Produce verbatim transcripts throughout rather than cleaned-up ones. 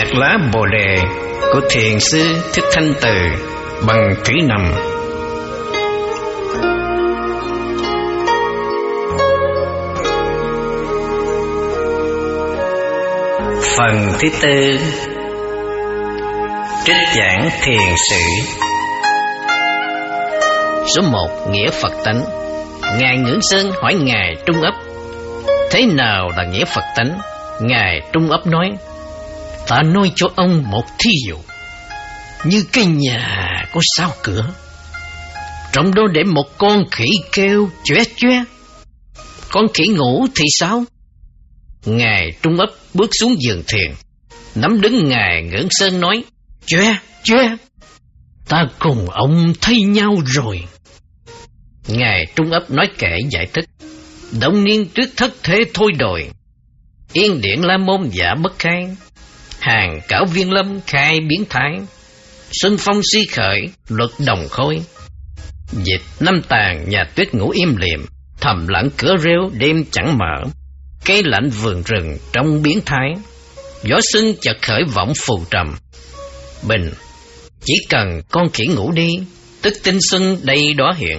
Nhạc lá Bồ Đề của Thiền sư Thích Thanh Từ bằng thủy nằm. Phần thứ tư, trích giảng thiền sự. Số một, nghĩa Phật tánh. Ngài Ngưỡng Sơn hỏi Ngài Trung Ấp: thế nào là nghĩa Phật tánh? Ngài Trung Ấp nói: ta nói cho ông một thí dụ. Như cái nhà có sáu cửa, trong đó để một con khỉ kêu choe choe. Con khỉ ngủ thì sao? Ngài Trung Ấp bước xuống giường thiền, nắm đứng Ngài Ngưỡng Sơn nói: choe choe, ta cùng ông thấy nhau rồi. Ngài Trung Ấp nói kệ giải thích: đông niên tuyết thất thế thôi đồi, yên điện la môn giả bất khai, hàng cảo viên lâm khai biến thái, xuân phong si khởi luật đồng khôi. Dịch năm tàn nhà tuyết ngủ im liệm, thầm lặng cửa rêu đêm chẳng mở, cây lạnh vườn rừng trong biến thái, gió xuân chợt khởi vọng phù trầm. Bình, chỉ cần con khỉ ngủ đi, tức tinh xuân đây đó hiện.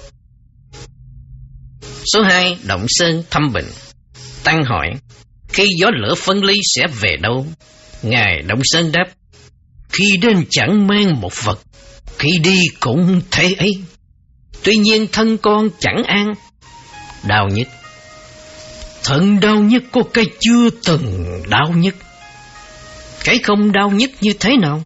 Số hai, Động Sơn thăm Bình. Tăng hỏi: khi gió lửa phân ly sẽ về đâu? Ngài Động Sơn đáp: khi đến chẳng mang một vật, khi đi cũng thế ấy. Tuy nhiên thân con chẳng an. Đau nhất, thân đau nhất có cái chưa từng đau nhất. Cái không đau nhất như thế nào?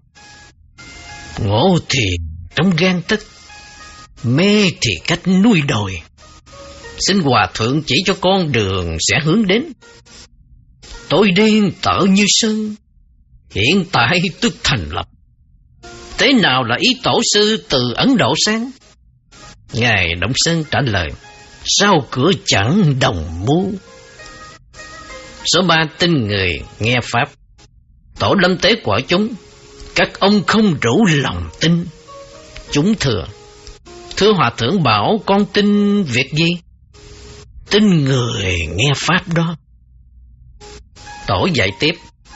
Ngộ thì trong gan tấc, mê thì cách núi đồi. Xin Hòa Thượng chỉ cho con đường sẽ hướng đến. Tôi điên tợ như sơn, hiện tại tức thành lập. Thế nào là ý tổ sư từ Ấn Độ sang? Ngài Động Sơn trả lời: sao cửa chẳng đồng mưu. Số ba, tin người nghe pháp. Tổ lâm tế của chúng: các ông không rủ lòng tin. Chúng thừa: thưa Hòa Thượng bảo con tin việc gì? Tin người nghe pháp đó. Tổ dạy tiếp: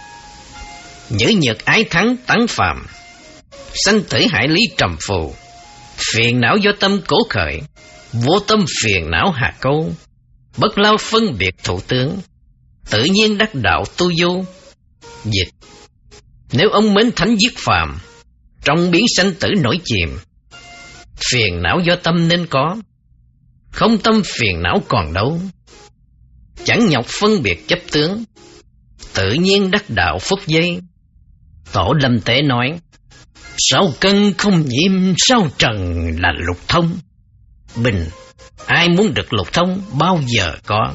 nhữ nhược ái thắng tấn phàm, sanh tử hải lý trầm phù, phiền não do tâm cố khởi, vô tâm phiền não hạ câu, bất lao phân biệt thủ tướng, tự nhiên đắc đạo tu vô. Dịch: nếu ông mến thánh giết phàm, trong biến sanh tử nổi chìm, phiền não do tâm nên có, không tâm phiền não còn đâu. Chẳng nhọc phân biệt chấp tướng, tự nhiên đắc đạo phúc giây. Tổ lâm tế nói: sao cân không nhiễm, sao trần là lục thông. Bình, ai muốn được lục thông bao giờ có.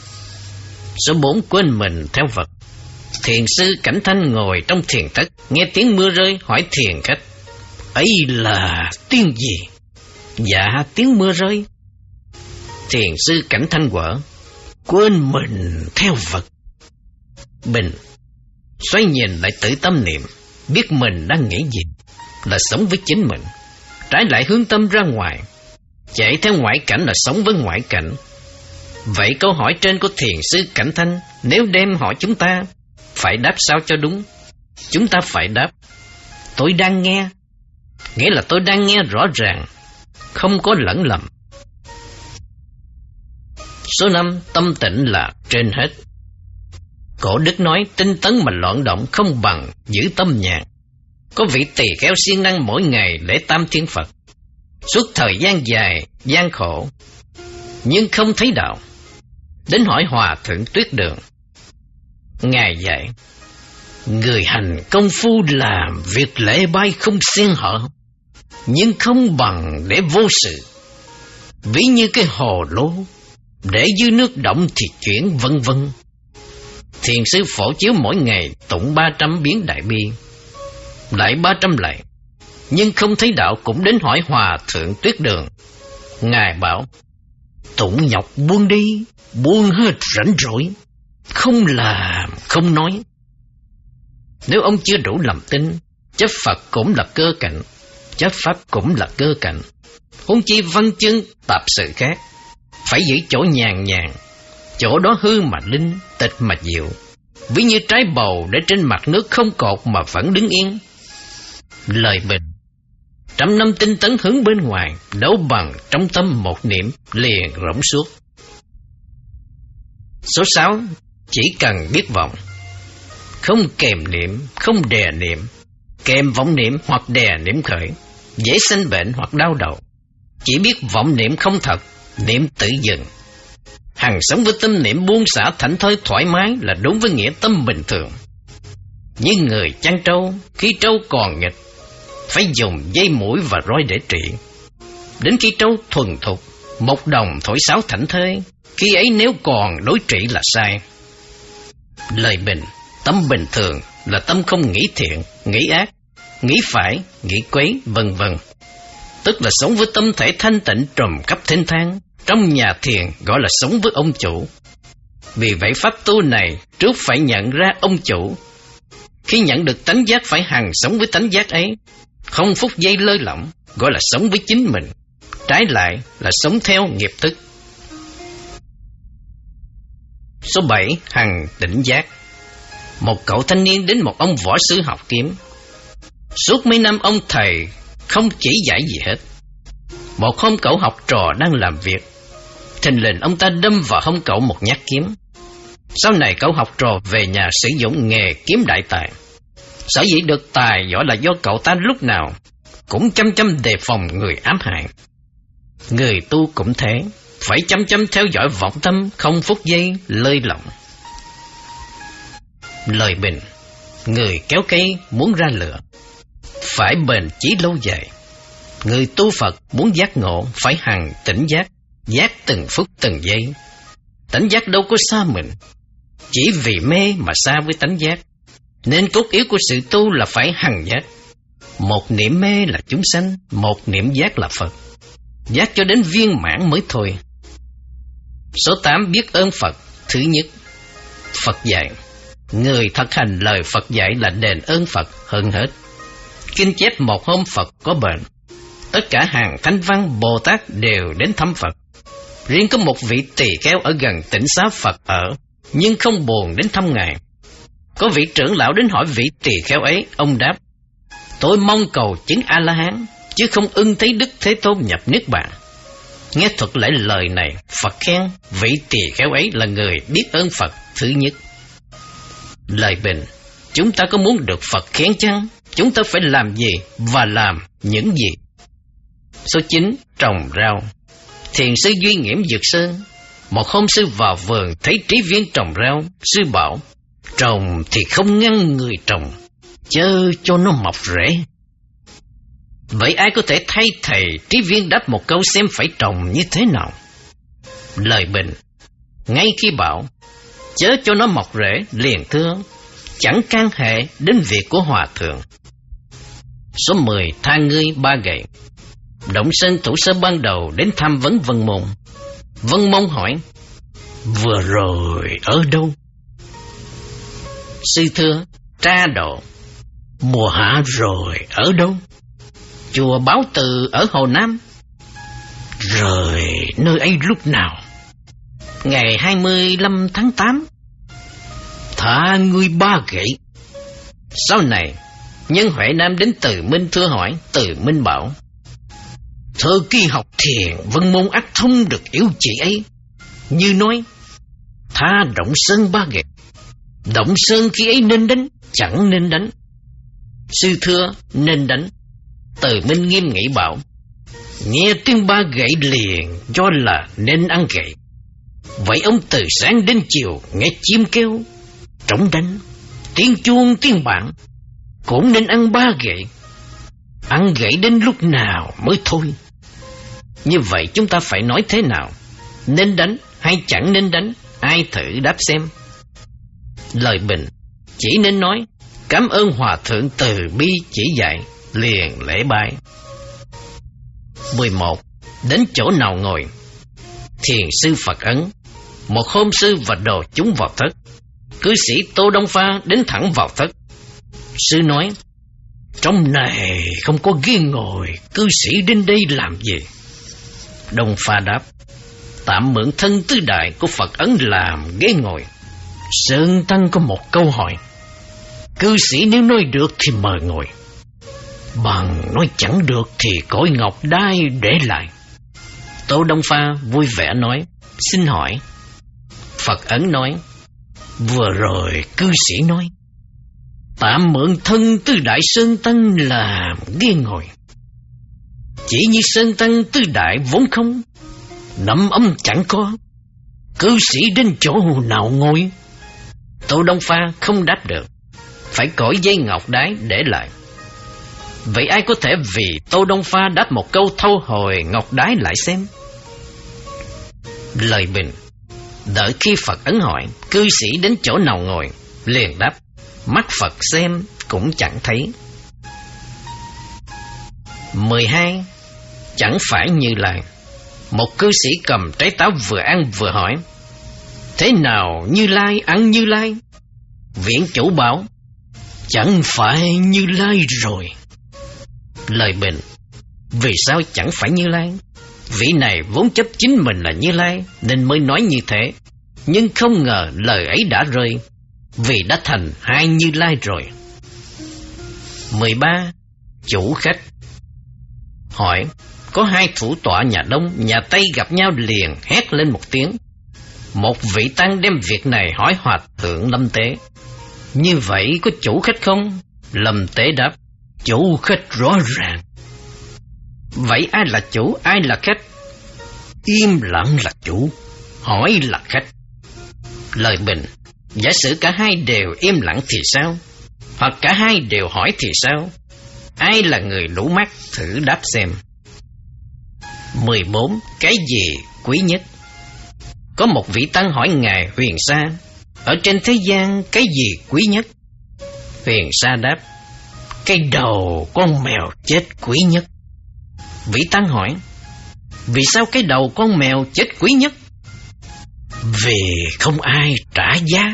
Số bốn, quên mình theo vật. Thiền sư Cảnh Thanh ngồi trong thiền thất, nghe tiếng mưa rơi, hỏi thiền khách: ấy là tiếng gì? Dạ, tiếng mưa rơi. Thiền sư Cảnh Thanh quở: quên mình theo vật. Bình, xoay nhìn lại tự tâm niệm, biết mình đang nghĩ gì, là sống với chính mình. Trái lại hướng tâm ra ngoài, chạy theo ngoại cảnh là sống với ngoại cảnh. Vậy câu hỏi trên của thiền sư Cảnh Thanh, nếu đem hỏi chúng ta, phải đáp sao cho đúng? Chúng ta phải đáp: tôi đang nghe, nghĩa là tôi đang nghe rõ ràng, không có lẫn lầm. Số năm, tâm tịnh là trên hết. Cổ đức nói: tinh tấn mà loạn động không bằng giữ tâm nhàn. Có vị tỳ kheo siêng năng mỗi ngày lễ tam thiên Phật, suốt thời gian dài gian khổ, nhưng không thấy đạo. Đến hỏi Hòa Thượng Tuyết Đường. Ngài dạy: người hành công phu làm việc lễ bái không xen hở, nhưng không bằng để vô sự. Ví như cái hồ lô, để dưới nước động thì chuyển vân vân. Thiền sư Phổ Chiếu mỗi ngày tụng ba trăm biến đại bi, lại ba trăm lạy, nhưng không thấy đạo, cũng đến hỏi Hòa Thượng Tuyết Đường. Ngài bảo: tụng nhọc buông đi, buông hết rảnh rỗi, không làm không nói. Nếu ông chưa đủ lòng tin, chấp Phật cũng là cơ cảnh, chấp Pháp cũng là cơ cảnh, huống chi văn chương tạp sự khác. Phải giữ chỗ nhàn nhàn, chỗ đó hư mà linh, tịch mà diệu, ví như trái bầu để trên mặt nước không cột mà vẫn đứng yên. Lời bình, trăm năm tinh tấn hướng bên ngoài, đấu bằng trong tâm một niệm liền rỗng suốt. Số sáu, chỉ cần biết vọng. Không kèm niệm, không đè niệm. Kèm vọng niệm hoặc đè niệm khởi, dễ sanh bệnh hoặc đau đầu. Chỉ biết vọng niệm không thật, niệm tự dừng. Hằng sống với tâm niệm buông xả thảnh thơi thoải mái là đúng với nghĩa tâm bình thường. Như người chăn trâu, khi trâu còn nghịch, phải dùng dây mũi và roi để trị. Đến khi trâu thuần thục, một đồng thổi sáo thảnh thơi, khi ấy nếu còn đối trị là sai. Lời bình, tâm bình thường là tâm không nghĩ thiện, nghĩ ác, nghĩ phải, nghĩ quấy, vân vân. Tức là sống với tâm thể thanh tịnh trùm khắp thênh thang. Trong nhà thiền gọi là sống với ông chủ. Vì vậy pháp tu này trước phải nhận ra ông chủ. Khi nhận được tánh giác phải hằng sống với tánh giác ấy, không phút giây lơi lỏng, gọi là sống với chính mình. Trái lại là sống theo nghiệp thức. Số bảy, hằng tỉnh giác. Một cậu thanh niên đến một ông võ sư học kiếm. Suốt mấy năm ông thầy không chỉ dạy gì hết. Một hôm cậu học trò đang làm việc, thình lình ông ta đâm vào hông cậu một nhát kiếm. Sau này cậu học trò về nhà sử dụng nghề kiếm đại tài. Sở dĩ được tài giỏi là do cậu ta lúc nào cũng chăm chăm đề phòng người ám hại. Người tu cũng thế, phải chăm chăm theo dõi vọng tâm, không phút giây lơi lỏng. Lời bình, người kéo cây muốn ra lửa, phải bền chí lâu dài. Người tu Phật muốn giác ngộ phải hằng tỉnh giác, giác từng phút từng giây. Tỉnh giác đâu có xa mình, chỉ vì mê mà xa với tánh giác. Nên cốt yếu của sự tu là phải hằng giác. Một niệm mê là chúng sanh, một niệm giác là Phật. Giác cho đến viên mãn mới thôi. Số tám, biết ơn Phật. Thứ nhất, Phật dạy. Người thực hành lời Phật dạy là đền ơn Phật hơn hết. Kinh chép một hôm Phật có bệnh, tất cả hàng thánh văn Bồ Tát đều đến thăm Phật. Riêng có một vị tỳ kheo ở gần tỉnh xá Phật ở, nhưng không buồn đến thăm Ngài. Có vị trưởng lão đến hỏi vị tỳ kheo ấy, ông đáp: tôi mong cầu chứng A-la-hán, chứ không ưng thấy Đức Thế Tôn nhập Niết Bàn. Nghe thuật lại lời này, Phật khen vị tỳ kheo ấy là người biết ơn Phật thứ nhất. Lời bình, chúng ta có muốn được Phật khen chăng? Chúng ta phải làm gì và làm những gì? Số chín, trồng rau. Thiền sư Duy Nghiễm Dược Sơn, một hôm sư vào vườn thấy trí viên trồng rau. Sư bảo: trồng thì không ngăn người trồng, chớ cho nó mọc rễ. Vậy ai có thể thay thầy trí viên đáp một câu xem phải trồng như thế nào? Lời bình, ngay khi bảo chớ cho nó mọc rễ, liền thưa: chẳng can hệ đến việc của hòa thượng. Số mười, tha ngươi ba gậy. Động Sơn thủ sơ ban đầu đến tham vấn Vân Môn. Vân Môn hỏi: vừa rồi ở đâu? Sư thưa: Tra Độ. Mùa hạ rồi ở đâu? Chùa Bảo Từ ở Hồ Nam. Rồi nơi ấy lúc nào? Ngày hai mươi lăm tháng tám. Thả ngươi ba gậy. Sau này nhân Huệ Nam đến Từ Minh thưa hỏi. Từ Minh bảo: thời kỳ học thiền Vân Môn ắt thông được yếu chỉ ấy. Như nói: tha Động Sơn ba gậy. Động Sơn khi ấy nên đánh, chẳng nên đánh. Sư thưa: nên đánh. Từ Minh nghiêm nghị bảo: nghe tiếng ba gậy liền cho là nên ăn gậy. Vậy ông từ sáng đến chiều nghe chim kêu, trống đánh, tiếng chuông tiếng bảng, cũng nên ăn ba gậy. Ăn gậy đến lúc nào mới thôi? Như vậy chúng ta phải nói thế nào? Nên đánh hay chẳng nên đánh? Ai thử đáp xem. Lời bình, chỉ nên nói: cảm ơn Hòa Thượng từ bi chỉ dạy, liền lễ bái. mười một. Đến chỗ nào ngồi. Thiền sư Phật Ấn. Một hôm sư và đồ chúng vào thất. Cư sĩ Tô Đông Pha đến thẳng vào thất. Sư nói: trong này không có ghế ngồi, cư sĩ đến đây làm gì? Đông Pha đáp: tạm mượn thân tứ đại của Phật Ấn làm ghế ngồi. Sơn Tăng có một câu hỏi. Cư sĩ nếu nói được thì mời ngồi, bằng nói chẳng được thì cõi ngọc đai để lại. Tô Đông Pha vui vẻ nói, xin hỏi. Phật ấn nói, vừa rồi cư sĩ nói, tạm mượn thân Tư Đại Sơn Tăng làm ghế ngồi. Chỉ như Sơn Tăng Tư Đại vốn không, nắm ấm chẳng có, cư sĩ đến chỗ nào ngồi? Tô Đông Pha không đáp được, phải cõi dây ngọc đái để lại. Vậy ai có thể vì Tô Đông Pha đáp một câu thâu hồi ngọc đái lại xem? Lời bình, đợi khi Phật ấn hỏi cư sĩ đến chỗ nào ngồi, liền đáp, mắt Phật xem cũng chẳng thấy. mười hai. Chẳng phải Như Lai. Một cư sĩ cầm trái táo vừa ăn vừa hỏi, thế nào Như Lai ăn Như Lai? Viện chủ bảo, chẳng phải Như Lai rồi. Lời bình, vì sao chẳng phải Như Lai? Vị này vốn chấp chính mình là Như Lai nên mới nói như thế, nhưng không ngờ lời ấy đã rơi, vì đã thành hai Như Lai rồi. mười ba. Chủ khách hỏi, có hai thủ tọa nhà Đông nhà Tây gặp nhau liền hét lên một tiếng. Một vị tăng đem việc này hỏi Hòa thượng Lâm Tế, như vậy có chủ khách không? Lâm Tế đáp, chủ khách rõ ràng. Vậy ai là chủ, ai là khách? Im lặng là chủ, hỏi là khách. Lời bình, giả sử cả hai đều im lặng thì sao? Hoặc cả hai đều hỏi thì sao? Ai là người lũ mắt, thử đáp xem. mười bốn. Cái gì quý nhất? Có một vị tăng hỏi Ngài Huyền Sa, ở trên thế gian cái gì quý nhất? Huyền Sa đáp, cái đầu con mèo chết quý nhất. Vị tăng hỏi, vì sao cái đầu con mèo chết quý nhất? Vì không ai trả giá.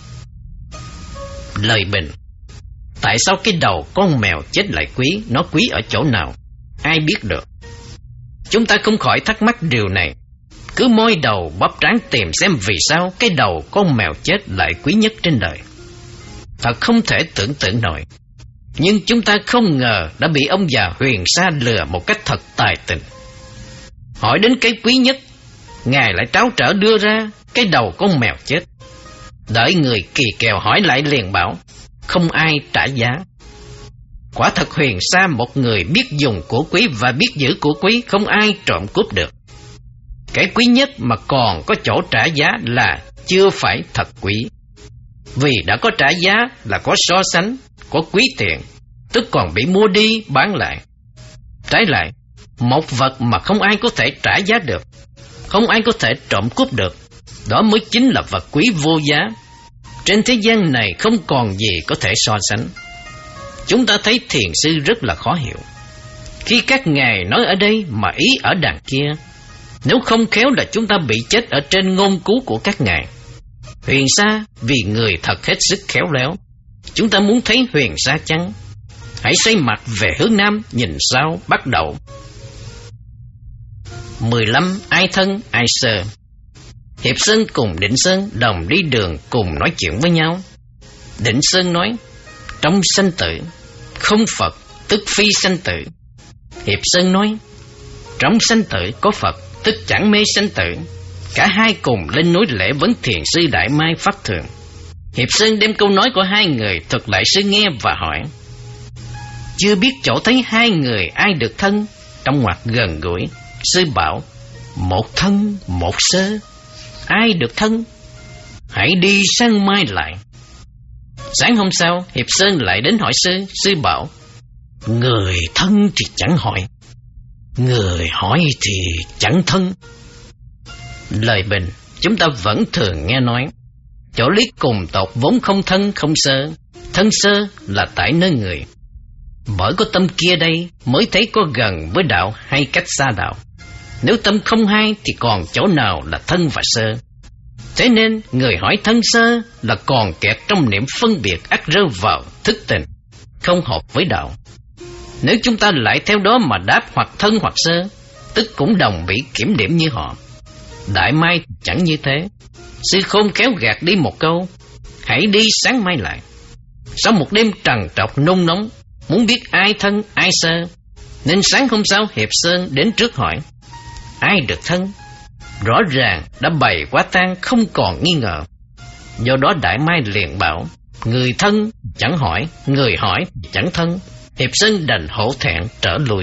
Lời bình, tại sao cái đầu con mèo chết lại quý? Nó quý ở chỗ nào? Ai biết được? Chúng ta không khỏi thắc mắc điều này, cứ môi đầu bóp trán tìm xem vì sao cái đầu con mèo chết lại quý nhất trên đời. Thật không thể tưởng tượng nổi. Nhưng chúng ta không ngờ đã bị ông già Huyền Sa lừa một cách thật tài tình. Hỏi đến cái quý nhất, Ngài lại tráo trở đưa ra cái đầu con mèo chết. Đợi người kỳ kèo hỏi lại liền bảo, không ai trả giá. Quả thật Huyền Sa một người biết dùng của quý và biết giữ của quý, không ai trộm cướp được. Cái quý nhất mà còn có chỗ trả giá là chưa phải thật quý. Vì đã có trả giá là có so sánh, có quý tiền, tức còn bị mua đi bán lại. Trái lại, một vật mà không ai có thể trả giá được, không ai có thể trộm cướp được, đó mới chính là vật quý vô giá. Trên thế gian này không còn gì có thể so sánh. Chúng ta thấy thiền sư rất là khó hiểu. Khi các ngài nói ở đây mà ý ở đằng kia, nếu không khéo là chúng ta bị chết ở trên ngôn cứu của các ngài. Huyền Sa vì người thật hết sức khéo léo. Chúng ta muốn thấy Huyền Sa chăng? Hãy xoay mặt về hướng Nam, nhìn sao bắt đầu. mười lăm. Ai thân, ai sơ. Hiệp Sơn cùng Định Sơn đồng đi đường cùng nói chuyện với nhau. Định Sơn nói, trong sanh tử, không Phật tức phi sanh tử. Hiệp Sơn nói, trong sanh tử có Phật tức chẳng mê sanh tử. Cả hai cùng lên núi lễ vấn thiền sư Đại Mai Pháp Thường. Hiệp Sơn đem câu nói của hai người thuật lại sư nghe và hỏi, chưa biết chỗ thấy hai người ai được thân? Trong ngoặc gần gũi, sư bảo, một thân một sơ. Ai được thân? Hãy đi sang mai lại. Sáng hôm sau, Hiệp Sơn lại đến hỏi sư. Sư bảo, người thân thì chẳng hỏi, người hỏi thì chẳng thân. Lời bình, chúng ta vẫn thường nghe nói, chỗ lý cùng tột vốn không thân không sơ. Thân sơ là tại nơi người. Bởi có tâm kia đây mới thấy có gần với đạo hay cách xa đạo. Nếu tâm không hay thì còn chỗ nào là thân và sơ. Thế nên người hỏi thân sơ là còn kẹt trong niệm phân biệt, ắt rơi vào thức tình, không hợp với đạo. Nếu chúng ta lại theo đó mà đáp hoặc thân hoặc sơ, tức cũng đồng bị kiểm điểm như họ. Đại Mai chẳng như thế. Sư Khôn kéo gạt đi một câu, hãy đi sáng mai lại. Sau một đêm trằn trọc nôn nóng, muốn biết ai thân ai sơ, nên sáng hôm sau Hiệp Sơn đến trước hỏi: ai được thân? Rõ ràng đã bày quá tang, không còn nghi ngờ. Do đó Đại Mai liền bảo: người thân chẳng hỏi, người hỏi chẳng thân. Hiệp Sơn đành hổ thẹn trở lui.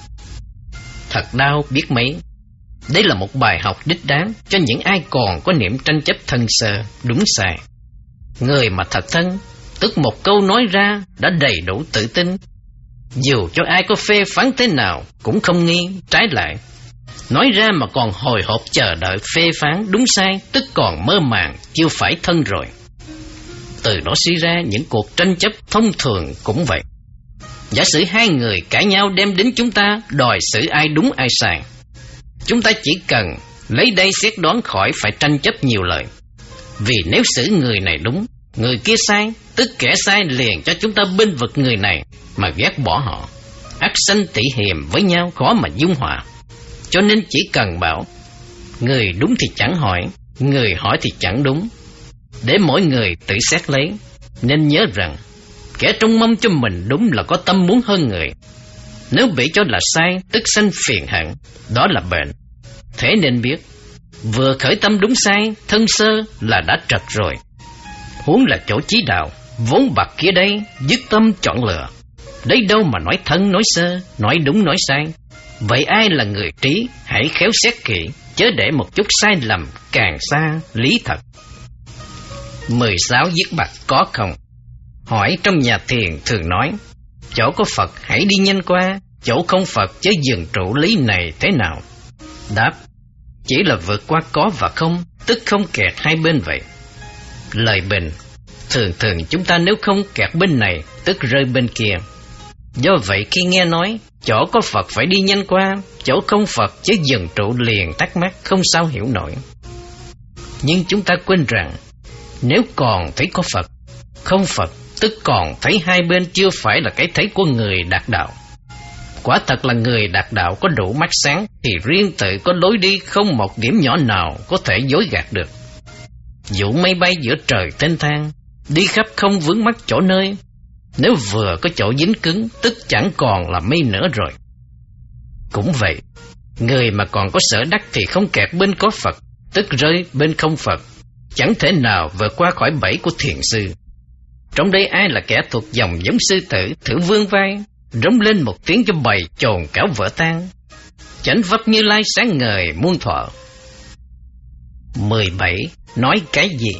Thật đau biết mấy. Đây là một bài học đích đáng cho những ai còn có niệm tranh chấp thân sơ đúng sai. Người mà thật thân, tức một câu nói ra đã đầy đủ tự tin. Dù cho ai có phê phán thế nào cũng không nghi, trái lại. Nói ra mà còn hồi hộp chờ đợi phê phán đúng sai, tức còn mơ màng, chưa phải thân rồi. Từ đó suy ra những cuộc tranh chấp thông thường cũng vậy. Giả sử hai người cãi nhau đem đến chúng ta đòi xử ai đúng ai sai, chúng ta chỉ cần lấy đây xét đoán khỏi phải tranh chấp nhiều lời. Vì nếu xử người này đúng, người kia sai, tức kẻ sai liền cho chúng ta bênh vực người này mà ghét bỏ họ. Ắt sanh tị hiềm với nhau, khó mà dung hòa. Cho nên chỉ cần bảo người đúng thì chẳng hỏi, người hỏi thì chẳng đúng, để mỗi người tự xét lấy. Nên nhớ rằng kẻ trông mong cho mình đúng là có tâm muốn hơn người. Nếu bị cho là sai, tức sanh phiền hận, đó là bệnh. Thế nên biết, vừa khởi tâm đúng sai, thân sơ là đã trật rồi. Huống là chỗ chí đạo, vốn bạc kia đây, dứt tâm chọn lựa. Đấy đâu mà nói thân nói sơ, nói đúng nói sai. Vậy ai là người trí, hãy khéo xét kỹ, chớ để một chút sai lầm càng xa lý thật. mười sáu Giết bạc có không? Hỏi trong nhà thiền thường nói: chỗ có Phật hãy đi nhanh qua, chỗ không Phật chớ dừng trụ lý này thế nào? Đáp: chỉ là vượt qua có và không, tức không kẹt hai bên vậy. Lời bình: thường thường chúng ta nếu không kẹt bên này, tức rơi bên kia. Do vậy khi nghe nói chỗ có Phật phải đi nhanh qua, chỗ không Phật chứ dừng trụ liền thắc mắc, không sao hiểu nổi. Nhưng chúng ta quên rằng nếu còn thấy có Phật, không Phật, tức còn thấy hai bên chưa phải là cái thấy của người đạt đạo. Quả thật là người đạt đạo có đủ mắt sáng thì riêng tự có lối đi, không một điểm nhỏ nào có thể dối gạt được. Dụ mây bay giữa trời thênh thang, đi khắp không vướng mắc chỗ nơi. Nếu vừa có chỗ dính cứng, tức chẳng còn là mây nữa rồi. Cũng vậy, người mà còn có sở đắc thì không kẹt bên có Phật, tức rơi bên không Phật, chẳng thể nào vượt qua khỏi bẫy của thiền sư. Trong đây ai là kẻ thuộc dòng giống sư tử, thử vươn vai, rống lên một tiếng cho bầy chồn cáo vỡ tan. Chánh Pháp Như Lai sáng ngời muôn thuở. mười bảy. Nói cái gì?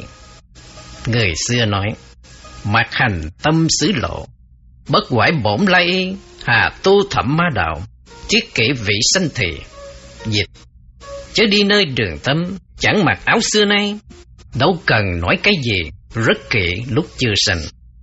Người xưa nói: mạt hành tâm xứ lộ, bất quải bổn lai y, hà tu thẩm ma đạo, triết kỷ vị sanh thì. Dịch: chớ đi nơi đường tâm, chẳng mặc áo xưa nay, đâu cần nói cái gì, rất kỹ lúc chưa sanh.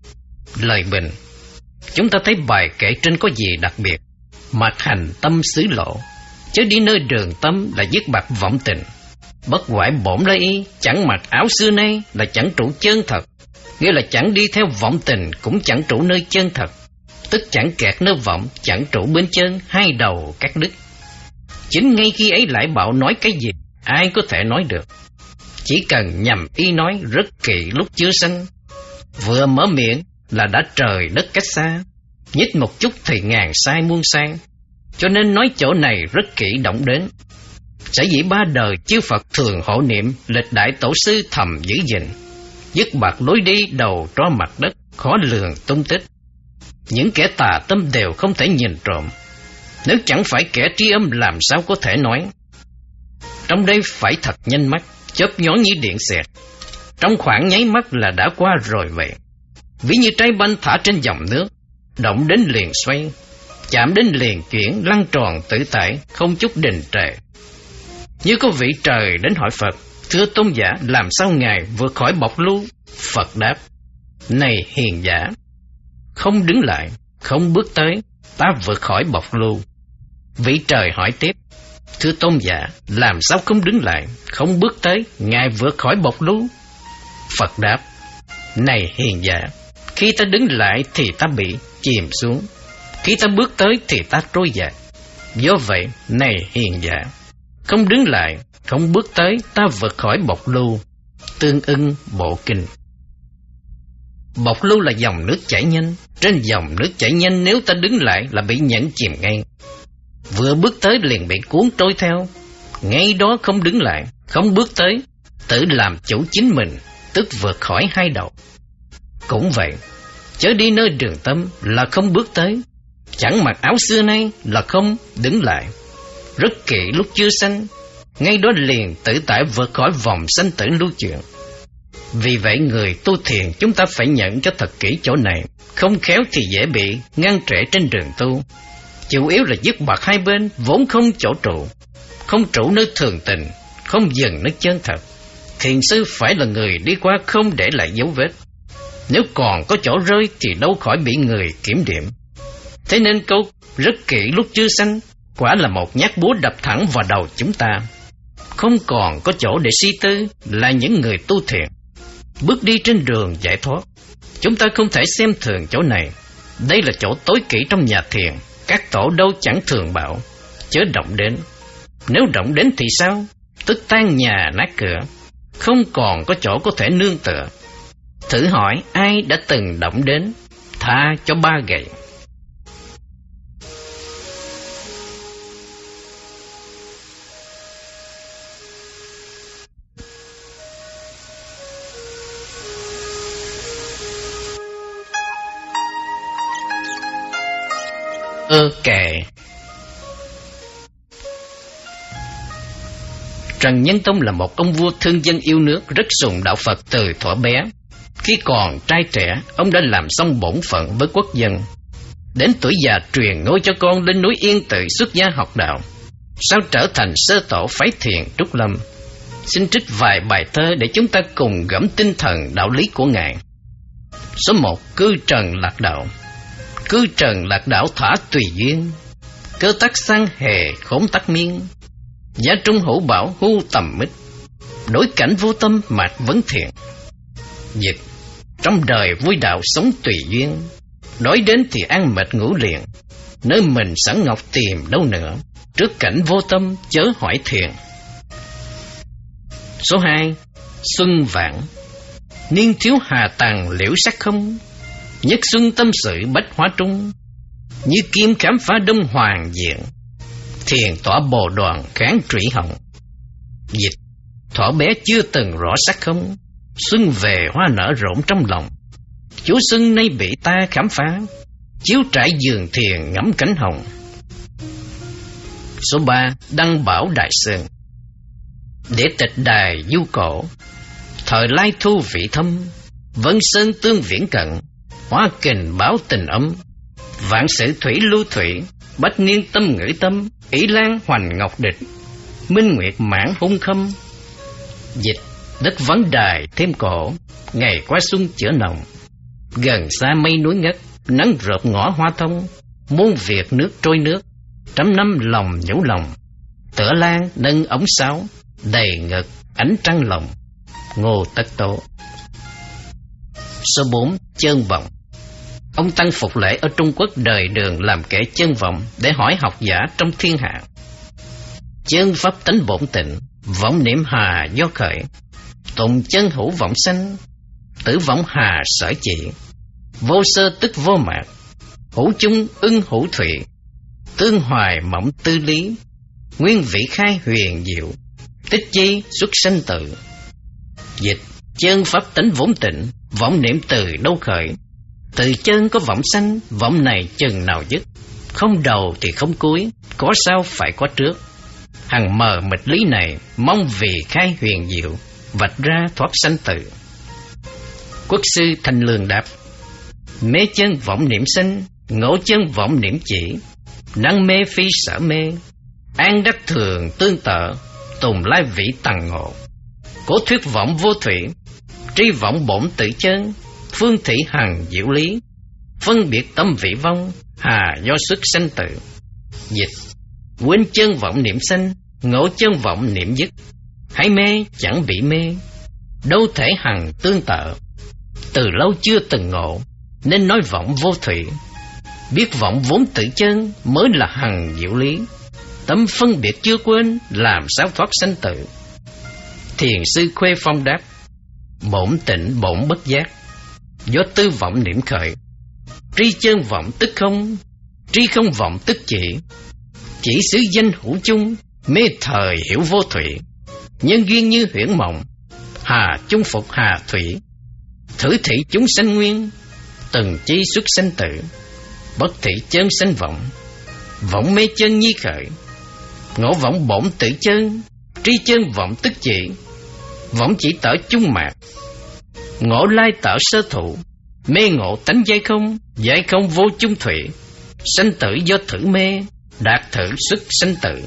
Lời bình: chúng ta thấy bài kể trên có gì đặc biệt? Mạt hành tâm xứ lộ, chớ đi nơi đường tâm là dứt bạc vọng tình. Bất quải bổn lai y, chẳng mặc áo xưa nay là chẳng trụ chân thật, nghĩa là chẳng đi theo vọng tình, cũng chẳng trụ nơi chân thật, tức chẳng kẹt nơi vọng, chẳng trụ bên chân, hai đầu cắt đứt. Chính ngay khi ấy lại bảo nói cái gì, ai có thể nói được? Chỉ cần nhằm y nói rất kỹ lúc chưa sanh, vừa mở miệng là đã trời đất cách xa, nhích một chút thì ngàn sai muôn sai. Cho nên nói chỗ này rất kỹ động đến. Sở dĩ ba đời chư Phật thường hộ niệm, lịch đại tổ sư thầm giữ gìn, dứt bạc lối đi đầu tro mặt đất, khó lường tung tích. Những kẻ tà tâm đều không thể nhìn trộm, nếu chẳng phải kẻ tri âm làm sao có thể nói. Trong đây phải thật nhanh mắt, chớp nhón như điện xẹt, trong khoảng nháy mắt là đã qua rồi vậy. Ví như trái banh thả trên dòng nước, động đến liền xoay, chạm đến liền chuyển, lăn tròn tự tại, không chút đình trệ. Như có vị trời đến hỏi Phật: thưa tôn giả, làm sao ngài vượt khỏi bọc lưu? Phật đáp: này hiền giả, không đứng lại, không bước tới, ta vượt khỏi bọc lưu. Vị trời hỏi tiếp: thưa tôn giả, làm sao không đứng lại, không bước tới, ngài vượt khỏi bọc lưu? Phật đáp: này hiền giả, khi ta đứng lại thì ta bị chìm xuống, khi ta bước tới thì ta trôi dạt. Do vậy, này hiền giả, không đứng lại, không bước tới, ta vượt khỏi bọc lưu. Tương ưng bộ kinh. Bộc lưu là dòng nước chảy nhanh. Trên dòng nước chảy nhanh, nếu ta đứng lại là bị nhấn chìm ngay. Vừa bước tới liền bị cuốn trôi theo. Ngay đó không đứng lại, không bước tới, tự làm chủ chính mình, tức vượt khỏi hai đầu. Cũng vậy, chớ đi nơi đường tâm là không bước tới, chẳng mặc áo xưa nay là không đứng lại. Rất kỵ lúc chưa sanh, ngay đó liền tự tại vượt khỏi vòng sanh tử lưu chuyển. Vì vậy người tu thiền chúng ta phải nhận cho thật kỹ chỗ này, không khéo thì dễ bị ngăn trễ trên đường tu. Chủ yếu là dứt bạc hai bên vốn không chỗ trụ, không trụ nơi thường tình, không dừng nơi chân thật. Thiền sư phải là người đi qua không để lại dấu vết. Nếu còn có chỗ rơi thì đâu khỏi bị người kiểm điểm. Thế nên câu rất kỹ lúc chưa sanh quả là một nhát búa đập thẳng vào đầu chúng ta. Không còn có chỗ để suy tư là những người tu thiền. Bước đi trên đường giải thoát, chúng ta không thể xem thường chỗ này. Đây là chỗ tối kỵ trong nhà thiền. Các tổ đâu chẳng thường bảo chớ động đến. Nếu động đến thì sao? Tức tan nhà nát cửa, không còn có chỗ có thể nương tựa. Thử hỏi ai đã từng động đến, tha cho ba gậy. Ơ kệ. Trần Nhân Tông là một ông vua thương dân yêu nước, rất sùng đạo Phật từ thuở bé. Khi còn trai trẻ, ông đã làm xong bổn phận với quốc dân. Đến tuổi già truyền ngôi cho con lên núi Yên Tự xuất gia học đạo. Sau trở thành sơ tổ phái thiền Trúc Lâm. Xin trích vài bài thơ để chúng ta cùng gẫm tinh thần đạo lý của Ngài. Số một. Cư trần lạc đạo. Cư trần lạc đạo thả tùy duyên, cơ tắc sang hề khốn tắc miên. Giá trung hữu bảo hưu tầm mít, đối cảnh vô tâm mạt vấn thiện. Dịch: trong đời vui đạo sống tùy duyên, đói đến thì ăn mệt ngủ liền. Nơi mình sẵn ngọc tìm đâu nữa, trước cảnh vô tâm chớ hỏi thiền. Số hai. Xuân vãn. Niên thiếu hà tàng liễu sắc không, nhất xuân tâm sự bách hóa trung. Như kim khám phá đông hoàng diện, thiền tỏa bồ đoàn kháng trụy hồng. Dịch: thuở bé chưa từng rõ sắc không, xuân về hoa nở rộn trong lòng. Chú xuân nay bị ta khám phá, chiếu trải giường thiền ngắm cánh hồng. Số ba. Đăng Bảo Đại Sơn. Để tịch đài du cổ, thời lai thu vị thâm. Vân sơn tương viễn cận, hóa kình báo tình ấm. Vạn sự thủy lưu thủy, bách niên tâm ngữ tâm. Ý lan hoành ngọc địch, minh nguyệt mãn hung khâm. Dịch: đất vắng đài thêm cổ, ngày qua xuân chữa nồng. Gần xa mây núi ngất, nắng rộp ngõ hoa thông. Muôn việc nước trôi nước, trăm năm lòng nhũ lòng. Tựa lan nâng ống sáo, đầy ngực ánh trăng lòng. Ngô Tất Tố. Số bốn. Chơn vọng. Ông Tăng Phục Lễ ở Trung Quốc đời Đường làm kẻ chơn vọng để hỏi học giả trong thiên hạ. Chơn pháp tánh bổn tịnh, vọng niệm hà do khởi. Tụng chân hữu vọng sanh, tử vọng hà sở trị. Vô sơ tức vô mạc, hữu chung ưng hữu thụy. Tương hoài mộng tư lý, nguyên vị khai huyền diệu. Tích chi xuất sanh tự. Dịch: chân pháp tánh vốn tịnh, vọng niệm từ đâu khởi. Từ chân có vọng sanh, vọng này chừng nào dứt. Không đầu thì không cuối, có sau phải có trước. Hằng mờ mịt lý này, mong vì khai huyền diệu, vạch ra thoát sanh tử. Quốc sư Thanh Lương đáp: mê chân vọng niệm sinh, ngộ chân vọng niệm chỉ. Năng mê phi sở mê, an đắc thường tương tự. Tùng lai vị tầng ngộ, cố thuyết vọng vô thủy. Tri vọng bổn tự chân, phương thị hằng diệu lý. Phân biệt tâm vị vong, hà do xuất sanh tử. Dịch: quên chân vọng niệm sanh, ngộ chân vọng niệm dứt. Hãy mê chẳng bị mê, đâu thể hằng tương tự. Từ lâu chưa từng ngộ, nên nói vọng vô thủy. Biết vọng vốn tự chân, mới là hằng diệu lý. Tâm phân biệt chưa quên, làm sao thoát sanh tử. Thiền sư Khuê Phong đáp: bổn tịnh bổn bất giác, do tư vọng niệm khởi. Tri chân vọng tức không, tri không vọng tức chỉ. Chỉ xứ danh hữu chung, mê thời hiểu vô thủy. Nhân duyên như huyễn mộng, hà chung phục hà thủy. Thử thị chúng sanh nguyên, từng chi xuất sanh tử. Bất thị chân sanh vọng, vọng mê chân nhi khởi. Ngộ vọng bổn tự chân, tri chân vọng tức chỉ. Vọng chỉ tở chung mạc, ngộ lai tở sơ thụ. Mê ngộ tánh giải không, giải không vô chung thủy. Sanh tử do thử mê, đạt thử xuất sanh tử.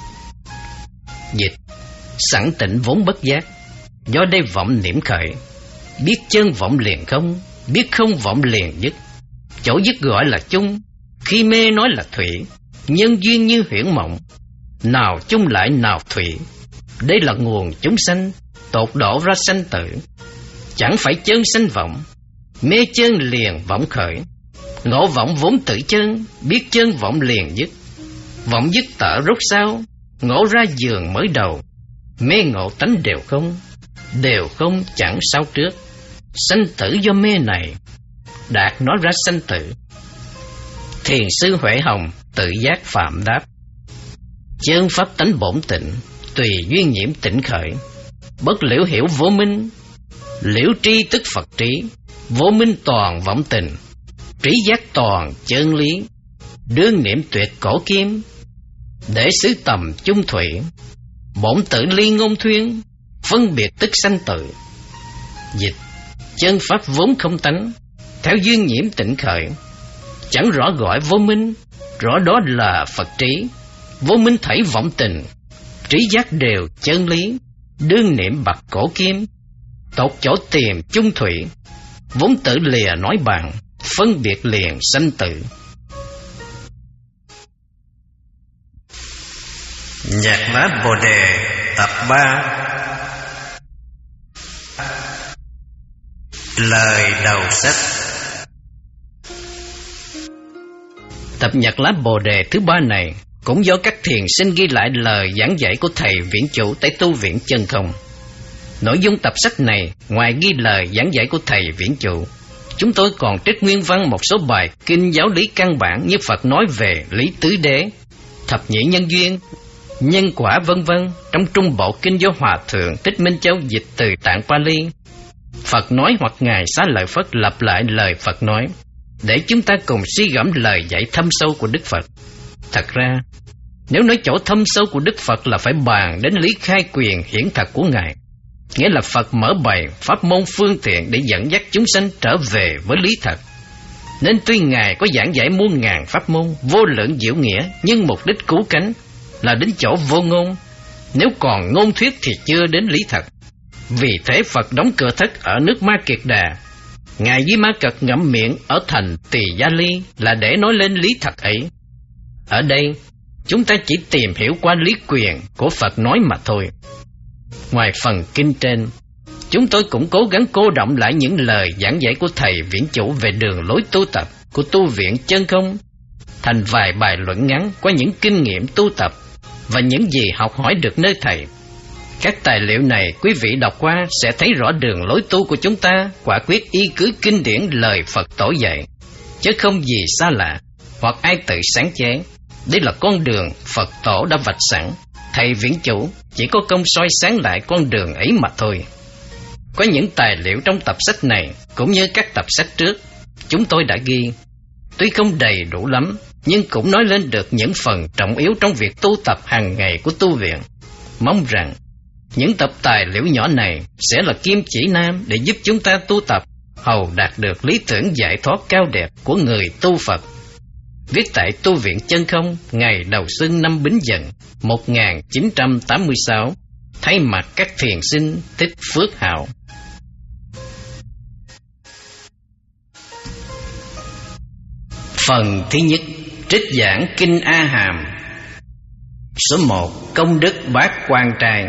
Dịch: sẵn tịnh vốn bất giác, do đây vọng niệm khởi. Biết chân vọng liền không, biết không vọng liền dứt. Chỗ dứt gọi là chung, khi mê nói là thủy. Nhân duyên như huyễn mộng, nào chung lại nào thủy. Đây là nguồn chúng sanh, tột độ ra sanh tử. Chẳng phải chân sanh vọng, mê chân liền vọng khởi. Ngộ vọng vốn tự chân, biết chân vọng liền dứt. Vọng dứt tở rốt sao, ngộ ra giường mới đầu. Mê ngộ tánh đều không, đều không chẳng sao trước. Sanh tử do mê này, đạt nói ra sanh tử. Thiền sư Huệ Hồng tự giác phạm đáp: chân pháp tánh bổn tịnh, tùy duyên nhiễm tịnh khởi. Bất liễu hiểu vô minh, liễu tri tức Phật trí. Vô minh toàn vọng tình, trí giác toàn chân lý. Đương niệm tuyệt cổ kim, để xứ tầm chung thủy. Bổn tự ly ngôn thuyên, phân biệt tức sanh tử. Dịch: chân pháp vốn không tánh, theo duyên nhiễm tịnh khởi. Chẳng rõ gọi vô minh, rõ đó là Phật trí. Vô minh thảy vọng tình, trí giác đều chân lý. Đương niệm bạc cổ kim, tột chỗ tìm chung thủy. Vốn tự lìa nói bàn, phân biệt liền sanh tử. Nhạc lá Bồ Đề tập ba. Lời đầu sách. Tập Nhạc lá Bồ Đề thứ ba này cũng do các thiền sinh ghi lại lời giảng dạy của thầy Viễn Chủ tại tu viện Chân Không. Nội dung tập sách này, ngoài ghi lời giảng dạy của thầy Viễn Chủ, chúng tôi còn trích nguyên văn một số bài kinh giáo lý căn bản như Phật nói về lý tứ đế, thập nhị nhân duyên, nhân quả vân vân trong Trung Bộ kinh do Hòa thượng Thích Minh Châu dịch từ tạng Pali. Phật nói hoặc Ngài Xá Lợi Phất lặp lại lời Phật nói, để chúng ta cùng suy gẫm lời dạy thâm sâu của Đức Phật. Thật ra, nếu nói chỗ thâm sâu của Đức Phật là phải bàn đến lý khai quyền hiển thật của Ngài, nghĩa là Phật mở bày pháp môn phương tiện để dẫn dắt chúng sanh trở về với lý thật. Nên tuy Ngài có giảng giải muôn ngàn pháp môn, vô lượng diệu nghĩa, nhưng mục đích cứu cánh là đến chỗ vô ngôn. Nếu còn ngôn thuyết thì chưa đến lý thật. Vì thế Phật đóng cửa thất ở nước Ma Kiệt Đà. Ngài Di Ma Cật ngậm miệng ở thành Tỳ Gia Ly là để nói lên lý thật ấy. Ở đây, chúng ta chỉ tìm hiểu qua lý quyền của Phật nói mà thôi. Ngoài phần kinh trên, chúng tôi cũng cố gắng cô đọng lại những lời giảng dạy của thầy Viễn Chủ về đường lối tu tập của tu viện Chân Không thành vài bài luận ngắn qua những kinh nghiệm tu tập và những gì học hỏi được nơi thầy. Các tài liệu này quý vị đọc qua sẽ thấy rõ đường lối tu của chúng ta quả quyết y cứ kinh điển lời Phật tổ dạy, chứ không gì xa lạ hoặc ai tự sáng chế. Đây là con đường Phật tổ đã vạch sẵn. Thầy Viễn Chủ chỉ có công soi sáng lại con đường ấy mà thôi. Có những tài liệu trong tập sách này cũng như các tập sách trước chúng tôi đã ghi, tuy không đầy đủ lắm, nhưng cũng nói lên được những phần trọng yếu trong việc tu tập hàng ngày của tu viện. Mong rằng những tập tài liệu nhỏ này sẽ là kim chỉ nam để giúp chúng ta tu tập hầu đạt được lý tưởng giải thoát cao đẹp của người tu Phật. Viết tại tu viện Chân Không ngày đầu xuân năm Bính Dần một nghìn chín trăm tám mươi sáu, thay mặt các thiền sinh Thích Phước Hạo. Phần thứ nhất, trích giảng Kinh A Hàm. Số một, công đức Bát Quan Trai.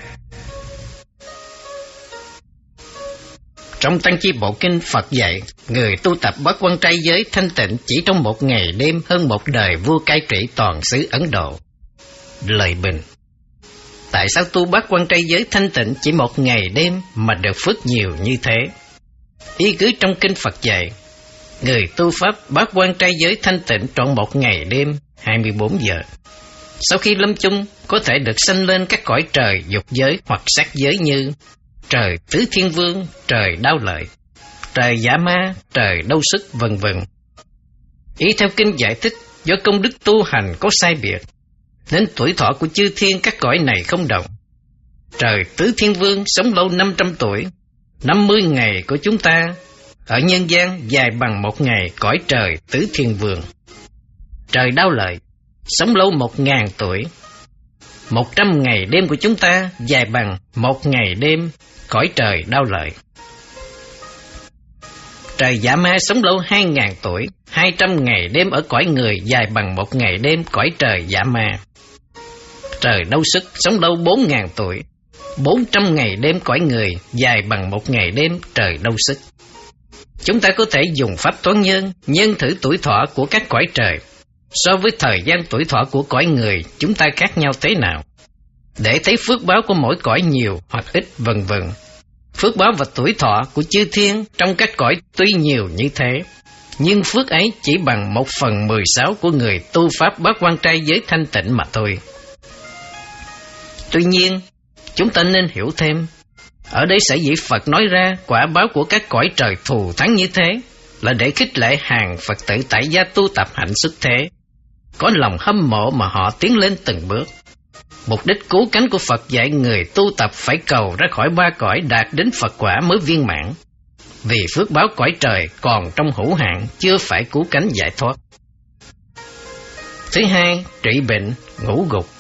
Trong Tăng Chi Bộ Kinh, Phật dạy người tu tập Bát Quan Trai giới thanh tịnh chỉ trong một ngày đêm hơn một đời vua cai trị toàn xứ Ấn Độ. Lời bình: tại sao tu Bát Quan Trai giới thanh tịnh chỉ một ngày đêm mà được phước nhiều như thế? Ý cứ trong kinh Phật dạy, người tu pháp bát quan trai giới thanh tịnh trọn một ngày đêm hai mươi bốn giờ. Sau khi lâm chung, có thể được sanh lên các cõi trời dục giới hoặc sắc giới như trời tứ thiên vương, trời đao lợi, trời giả ma, trời đau sức, vân vân. Ý theo kinh giải thích, do công đức tu hành có sai biệt, nên tuổi thọ của chư thiên các cõi này không đồng. Trời tứ thiên vương sống lâu năm trăm tuổi, năm mươi ngày của chúng ta ở nhân gian dài bằng một ngày cõi trời tứ thiên vương. Trời đao lợi sống lâu một ngàn tuổi, một trăm ngày đêm của chúng ta dài bằng một ngày đêm cõi trời đao lợi. Trời giả ma sống lâu hai ngàn tuổi, hai trăm ngày đêm ở cõi người dài bằng một ngày đêm cõi trời giả ma. Trời đau sức sống lâu bốn ngàn tuổi, bốn trăm ngày đêm cõi người dài bằng một ngày đêm trời đau sức. Chúng ta có thể dùng pháp toán nhân, nhân thử tuổi thọ của các cõi trời, so với thời gian tuổi thọ của cõi người chúng ta khác nhau thế nào, để thấy phước báo của mỗi cõi nhiều hoặc ít, vân vân. Phước báo và tuổi thọ của chư thiên trong các cõi tuy nhiều như thế, nhưng phước ấy chỉ bằng một phần mười sáu của người tu pháp bát quan trai giới thanh tịnh mà thôi. Tuy nhiên, chúng ta nên hiểu thêm, ở đây sở dĩ Phật nói ra quả báo của các cõi trời thù thắng như thế là để khích lệ hàng Phật tử tại gia tu tập hạnh xuất thế, có lòng hâm mộ mà họ tiến lên từng bước. Mục đích cứu cánh của Phật dạy người tu tập phải cầu ra khỏi ba cõi đạt đến Phật quả mới viên mãn, vì phước báo cõi trời còn trong hữu hạn, chưa phải cứu cánh giải thoát. Thứ hai, trị bệnh, ngủ gục.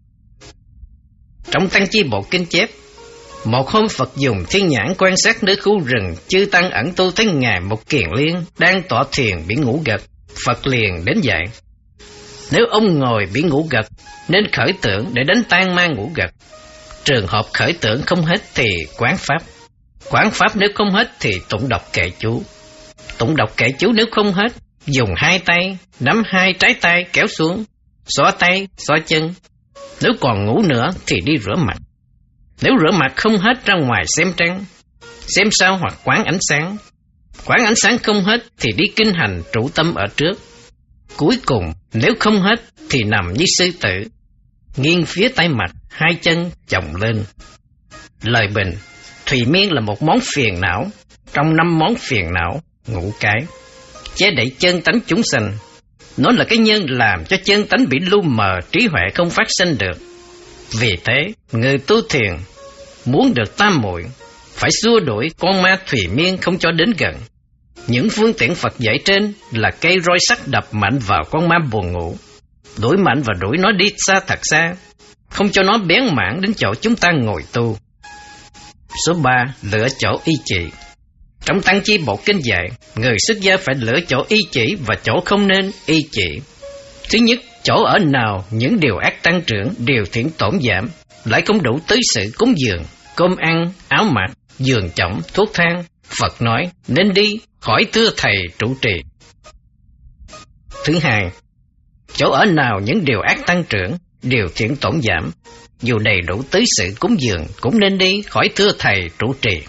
Trong Tăng Chi Bộ Kinh chép, một hôm Phật dùng thiên nhãn quan sát nơi khu rừng, chư tăng ẩn tu thấy ngài Một Kiền Liên đang tọa thiền bị ngủ gật. Phật liền đến dạy, nếu ông ngồi bị ngủ gật nên khởi tưởng để đánh tan ma ngủ gật. Trường hợp khởi tưởng không hết thì quán pháp, quán pháp nếu không hết thì tụng đọc kệ chú, tụng đọc kệ chú nếu không hết, dùng hai tay nắm hai trái tay kéo xuống, xóa tay xóa chân. Nếu còn ngủ nữa thì đi rửa mặt, nếu rửa mặt không hết ra ngoài xem trăng, xem sao hoặc quán ánh sáng, quán ánh sáng không hết thì đi kinh hành trụ tâm ở trước. Cuối cùng nếu không hết thì nằm như sư tử, nghiêng phía tay mặt, hai chân chồng lên. Lời bình, thùy miên là một món phiền não, trong năm món phiền não, ngũ cái, che đậy chân tánh chúng sanh. Nó là cái nhân làm cho chân tánh bị lu mờ, trí huệ không phát sinh được. Vì thế, người tu thiền muốn được tam muội phải xua đuổi con ma thùy miên không cho đến gần. Những phương tiện Phật dạy trên là cây roi sắt đập mạnh vào con ma buồn ngủ, đuổi mạnh và đuổi nó đi xa thật xa, không cho nó bén mảng đến chỗ chúng ta ngồi tu. Số ba, lựa chỗ y trị. Trong Tăng Chi Bộ Kinh dạy, người xuất gia phải lựa chỗ y chỉ và chỗ không nên y chỉ. Thứ nhất, chỗ ở nào những điều ác tăng trưởng, điều thiện tổn giảm, lại không đủ tới sự cúng dường, cơm ăn, áo mặc, giường chõng, thuốc thang, Phật nói nên đi, khỏi thưa thầy trụ trì. Thứ hai, chỗ ở nào những điều ác tăng trưởng, điều thiện tổn giảm, dù đầy đủ tới sự cúng dường, cũng nên đi, khỏi thưa thầy trụ trì.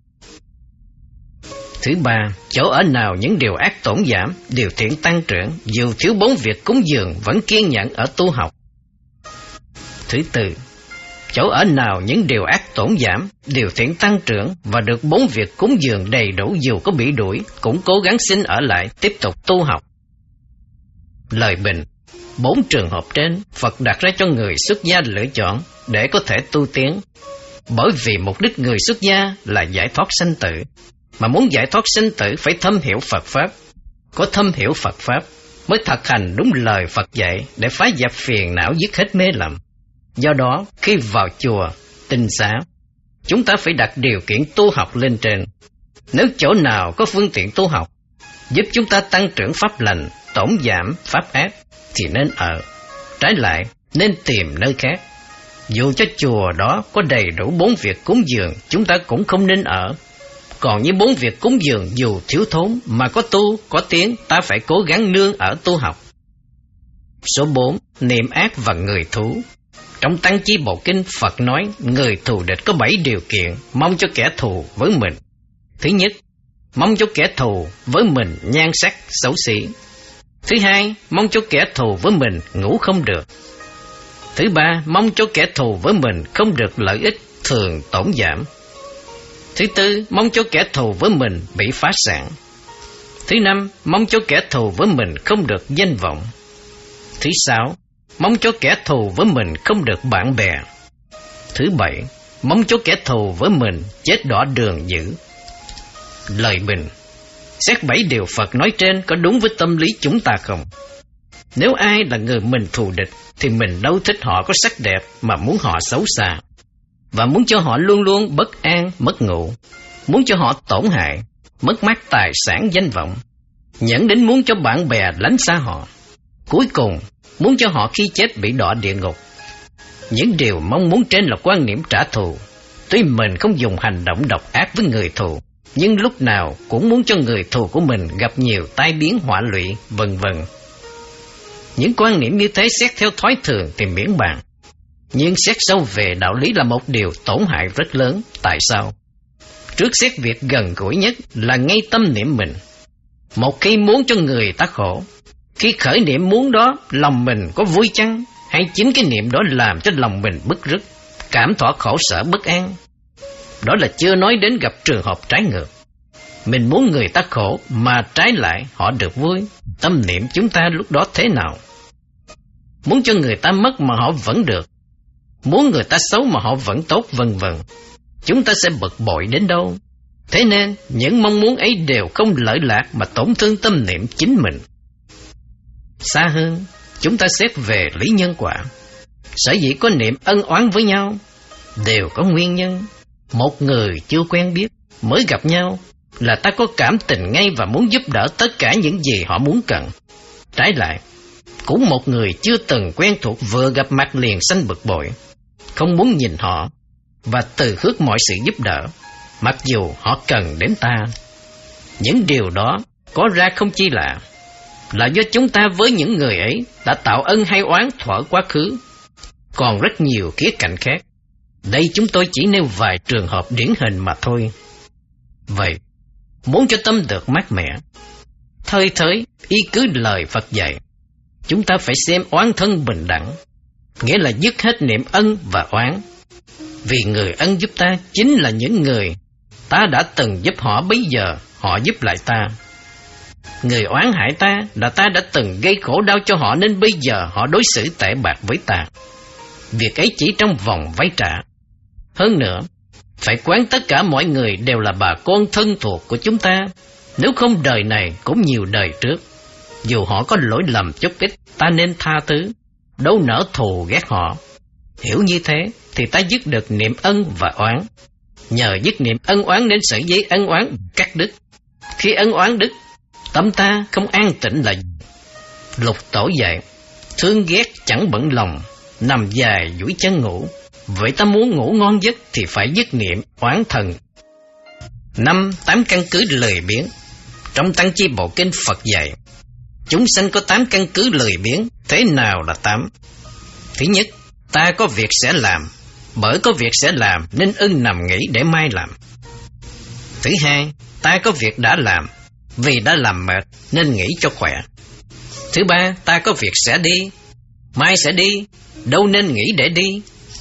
Thứ ba, chỗ ở nào những điều ác tổn giảm, điều thiện tăng trưởng, dù thiếu bốn việc cúng dường vẫn kiên nhẫn ở tu học. Thứ tư, chỗ ở nào những điều ác tổn giảm, điều thiện tăng trưởng và được bốn việc cúng dường đầy đủ dù có bị đuổi, cũng cố gắng xin ở lại tiếp tục tu học. Lời bình, bốn trường hợp trên Phật đặt ra cho người xuất gia lựa chọn để có thể tu tiến. Bởi vì mục đích người xuất gia là giải thoát sanh tử, mà muốn giải thoát sinh tử phải thâm hiểu Phật Pháp. Có thâm hiểu Phật Pháp mới thực hành đúng lời Phật dạy để phá dẹp phiền não, dứt hết mê lầm. Do đó, khi vào chùa, tinh xá, chúng ta phải đặt điều kiện tu học lên trên. Nếu chỗ nào có phương tiện tu học, giúp chúng ta tăng trưởng pháp lành, tổn giảm pháp ác, thì nên ở. Trái lại, nên tìm nơi khác. Dù cho chùa đó có đầy đủ bốn việc cúng dường, chúng ta cũng không nên ở. Còn như bốn việc cúng dường dù thiếu thốn mà có tu, có tiến, ta phải cố gắng nương ở tu học. Số bốn, niệm ác và người thú. Trong Tăng Chi Bộ Kinh, Phật nói người thù địch có bảy điều kiện mong cho kẻ thù với mình. Thứ nhất, mong cho kẻ thù với mình nhan sắc xấu xí. Thứ hai, mong cho kẻ thù với mình ngủ không được. Thứ ba, mong cho kẻ thù với mình không được lợi ích thường tổn giảm. Thứ tư, mong cho kẻ thù với mình bị phá sản. Thứ năm, mong cho kẻ thù với mình không được danh vọng. Thứ sáu, mong cho kẻ thù với mình không được bạn bè. Thứ bảy, mong cho kẻ thù với mình chết đỏ đường dữ. Lời bình: xét bảy điều Phật nói trên có đúng với tâm lý chúng ta không? Nếu ai là người mình thù địch thì mình đâu thích họ có sắc đẹp mà muốn họ xấu xa, và muốn cho họ luôn luôn bất an, mất ngủ, muốn cho họ tổn hại, mất mát tài sản danh vọng, nhẫn đến muốn cho bạn bè lánh xa họ, cuối cùng muốn cho họ khi chết bị đọa địa ngục. Những điều mong muốn trên là quan niệm trả thù. Tuy mình không dùng hành động độc ác với người thù, nhưng lúc nào cũng muốn cho người thù của mình gặp nhiều tai biến họa lụy, vân vân. Những quan niệm như thế xét theo thói thường thì miễn bàn, nhưng xét sâu về đạo lý là một điều tổn hại rất lớn. Tại sao? Trước xét việc gần gũi nhất là ngay tâm niệm mình. Một khi muốn cho người ta khổ, khi khởi niệm muốn đó, lòng mình có vui chăng? Hay chính cái niệm đó làm cho lòng mình bứt rứt, cảm thọ khổ sở bất an? Đó là chưa nói đến gặp trường hợp trái ngược. Mình muốn người ta khổ mà trái lại họ được vui, tâm niệm chúng ta lúc đó thế nào? Muốn cho người ta mất mà họ vẫn được, muốn người ta xấu mà họ vẫn tốt, vân vân. Chúng ta sẽ bực bội đến đâu? Thế nên những mong muốn ấy đều không lợi lạc mà tổn thương tâm niệm chính mình. Xa hơn, chúng ta xét về lý nhân quả. Sở dĩ có niệm ân oán với nhau đều có nguyên nhân. Một người chưa quen biết mới gặp nhau là ta có cảm tình ngay và muốn giúp đỡ tất cả những gì họ muốn cần. Trái lại, cũng một người chưa từng quen thuộc vừa gặp mặt liền sanh bực bội, không muốn nhìn họ và từ khước mọi sự giúp đỡ, mặc dù họ cần đến ta. Những điều đó có ra không chi lạ, là do chúng ta với những người ấy đã tạo ân hay oán thuở quá khứ. Còn rất nhiều khía cạnh khác, đây chúng tôi chỉ nêu vài trường hợp điển hình mà thôi. Vậy, muốn cho tâm được mát mẻ, thơi thới y cứ lời Phật dạy, chúng ta phải xem oán thân bình đẳng, nghĩa là dứt hết niệm ân và oán. Vì người ân giúp ta chính là những người ta đã từng giúp họ, bây giờ họ giúp lại ta. Người oán hại ta là ta đã từng gây khổ đau cho họ, nên bây giờ họ đối xử tệ bạc với ta. Việc ấy chỉ trong vòng vay trả. Hơn nữa, phải quán tất cả mọi người đều là bà con thân thuộc của chúng ta, nếu không đời này cũng nhiều đời trước. Dù họ có lỗi lầm chút ít, ta nên tha thứ, đâu nỡ thù ghét họ. Hiểu như thế thì ta dứt được niệm ân và oán. Nhờ dứt niệm ân oán nên sợi dây ân oán cắt đứt. Khi ân oán đứt, tâm ta không an tĩnh là gì? Lục Tổ dạy, thương ghét chẳng bận lòng, nằm dài duỗi chân ngủ. Vậy ta muốn ngủ ngon giấc thì phải dứt niệm oán thần. Năm, tám căn cứ lười biếng. Trong Tăng Chi Bộ Kinh Phật dạy, chúng sanh có tám căn cứ lười biếng. Thế nào là tám? Thứ nhất, ta có việc sẽ làm, bởi có việc sẽ làm nên ưng nằm nghỉ để mai làm. Thứ hai, ta có việc đã làm, vì đã làm mệt nên nghỉ cho khỏe. Thứ ba, ta có việc sẽ đi, mai sẽ đi, đâu nên nghỉ để đi.